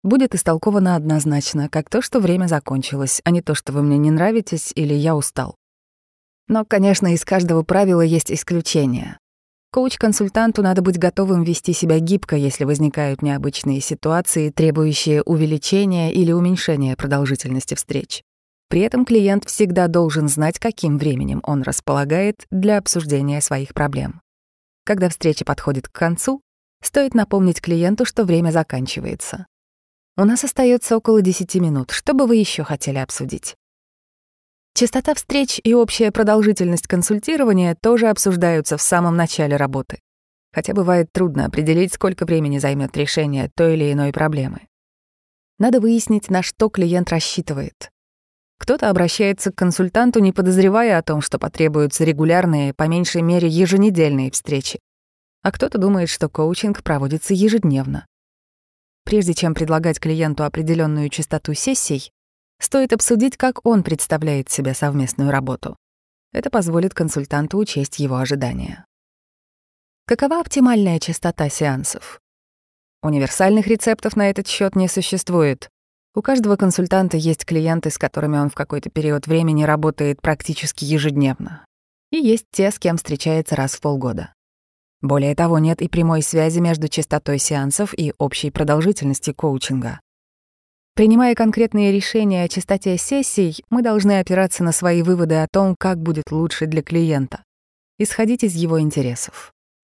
будет истолковано однозначно, как то, что время закончилось, а не то, что вы мне не нравитесь или я устал. Но, конечно, из каждого правила есть исключения. Коуч-консультанту надо быть готовым вести себя гибко, если возникают необычные ситуации, требующие увеличения или уменьшения продолжительности встреч. При этом клиент всегда должен знать, каким временем он располагает для обсуждения своих проблем. Когда встреча подходит к концу, стоит напомнить клиенту, что время заканчивается. У нас остается около десяти минут. Что бы вы еще хотели обсудить? Частота встреч и общая продолжительность консультирования тоже обсуждаются в самом начале работы. Хотя бывает трудно определить, сколько времени займет решение той или иной проблемы. Надо выяснить, на что клиент рассчитывает. Кто-то обращается к консультанту, не подозревая о том, что потребуются регулярные, по меньшей мере, еженедельные встречи. А кто-то думает, что коучинг проводится ежедневно. Прежде чем предлагать клиенту определенную частоту сессий, стоит обсудить, как он представляет себе совместную работу. Это позволит консультанту учесть его ожидания. Какова оптимальная частота сеансов? Универсальных рецептов на этот счет не существует. У каждого консультанта есть клиенты, с которыми он в какой-то период времени работает практически ежедневно. И есть те, с кем встречается раз в полгода. Более того, нет и прямой связи между частотой сеансов и общей продолжительностью коучинга. Принимая конкретные решения о частоте сессий, мы должны опираться на свои выводы о том, как будет лучше для клиента, исходить из его интересов.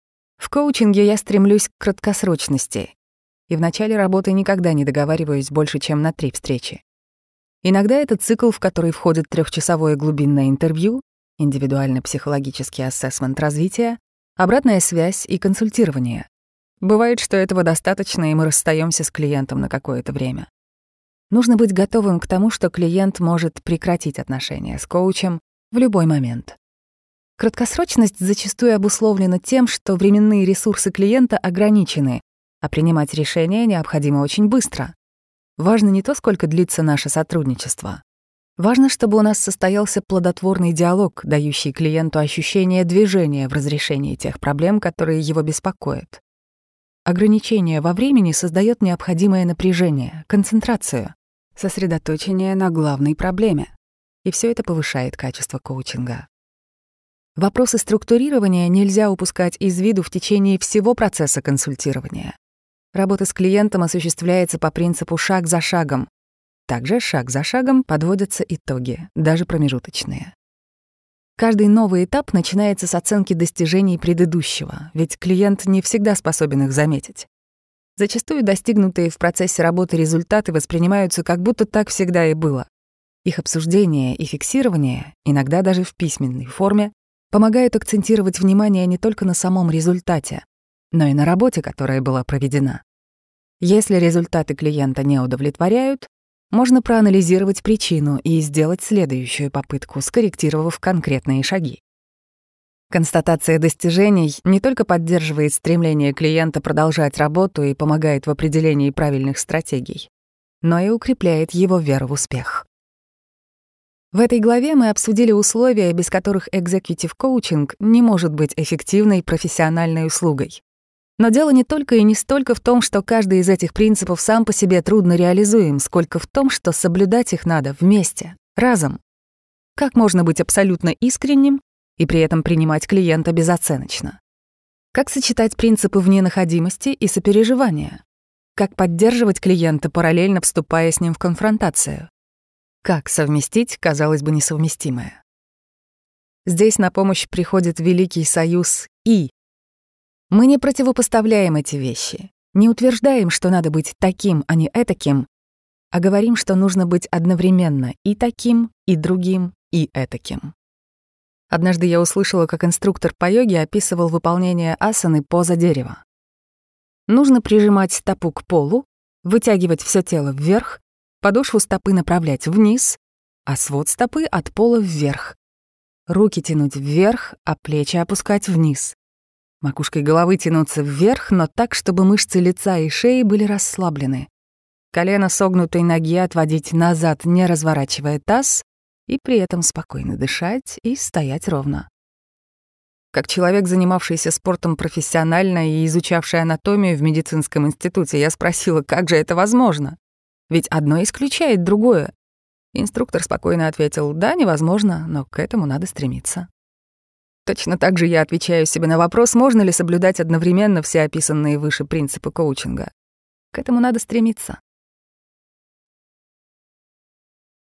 В коучинге я стремлюсь к краткосрочности, и в начале работы никогда не договариваюсь больше, чем на три встречи. Иногда это цикл, в который входит трехчасовое глубинное интервью, индивидуально-психологический ассессмент развития, обратная связь и консультирование. Бывает, что этого достаточно, и мы расстаемся с клиентом на какое-то время. Нужно быть готовым к тому, что клиент может прекратить отношения с коучем в любой момент. Краткосрочность зачастую обусловлена тем, что временные ресурсы клиента ограничены, а принимать решения необходимо очень быстро. Важно не то, сколько длится наше сотрудничество. Важно, чтобы у нас состоялся плодотворный диалог, дающий клиенту ощущение движения в разрешении тех проблем, которые его беспокоят. Ограничение во времени создает необходимое напряжение, концентрацию, сосредоточение на главной проблеме. И все это повышает качество коучинга. Вопросы структурирования нельзя упускать из виду в течение всего процесса консультирования. Работа с клиентом осуществляется по принципу шаг за шагом. Также шаг за шагом подводятся итоги, даже промежуточные. Каждый новый этап начинается с оценки достижений предыдущего, ведь клиент не всегда способен их заметить. Зачастую достигнутые в процессе работы результаты воспринимаются как будто так всегда и было. Их обсуждение и фиксирование, иногда даже в письменной форме, помогают акцентировать внимание не только на самом результате, но и на работе, которая была проведена. Если результаты клиента не удовлетворяют, можно проанализировать причину и сделать следующую попытку, скорректировав конкретные шаги. Констатация достижений не только поддерживает стремление клиента продолжать работу и помогает в определении правильных стратегий, но и укрепляет его веру в успех. В этой главе мы обсудили условия, без которых экзекьютив-коучинг не может быть эффективной профессиональной услугой. Но дело не только и не столько в том, что каждый из этих принципов сам по себе трудно реализуем, сколько в том, что соблюдать их надо вместе, разом. Как можно быть абсолютно искренним и при этом принимать клиента безоценочно? Как сочетать принципы вненаходимости и сопереживания? Как поддерживать клиента, параллельно вступая с ним в конфронтацию? Как совместить, казалось бы, несовместимое? Здесь на помощь приходит великий союз «и». Мы не противопоставляем эти вещи, не утверждаем, что надо быть таким, а не этаким, а говорим, что нужно быть одновременно и таким, и другим, и этаким. Однажды я услышала, как инструктор по йоге описывал выполнение асаны поза дерева. Нужно прижимать стопу к полу, вытягивать все тело вверх, подошву стопы направлять вниз, а свод стопы от пола вверх. Руки тянуть вверх, а плечи опускать вниз. Макушкой головы тянуться вверх, но так, чтобы мышцы лица и шеи были расслаблены. Колено согнутой ноги отводить назад, не разворачивая таз, и при этом спокойно дышать и стоять ровно. Как человек, занимавшийся спортом профессионально и изучавший анатомию в медицинском институте, я спросила, как же это возможно? Ведь одно исключает другое. Инструктор спокойно ответил: да, невозможно, но к этому надо стремиться. Точно так же я отвечаю себе на вопрос, можно ли соблюдать одновременно все описанные выше принципы коучинга. К этому надо стремиться.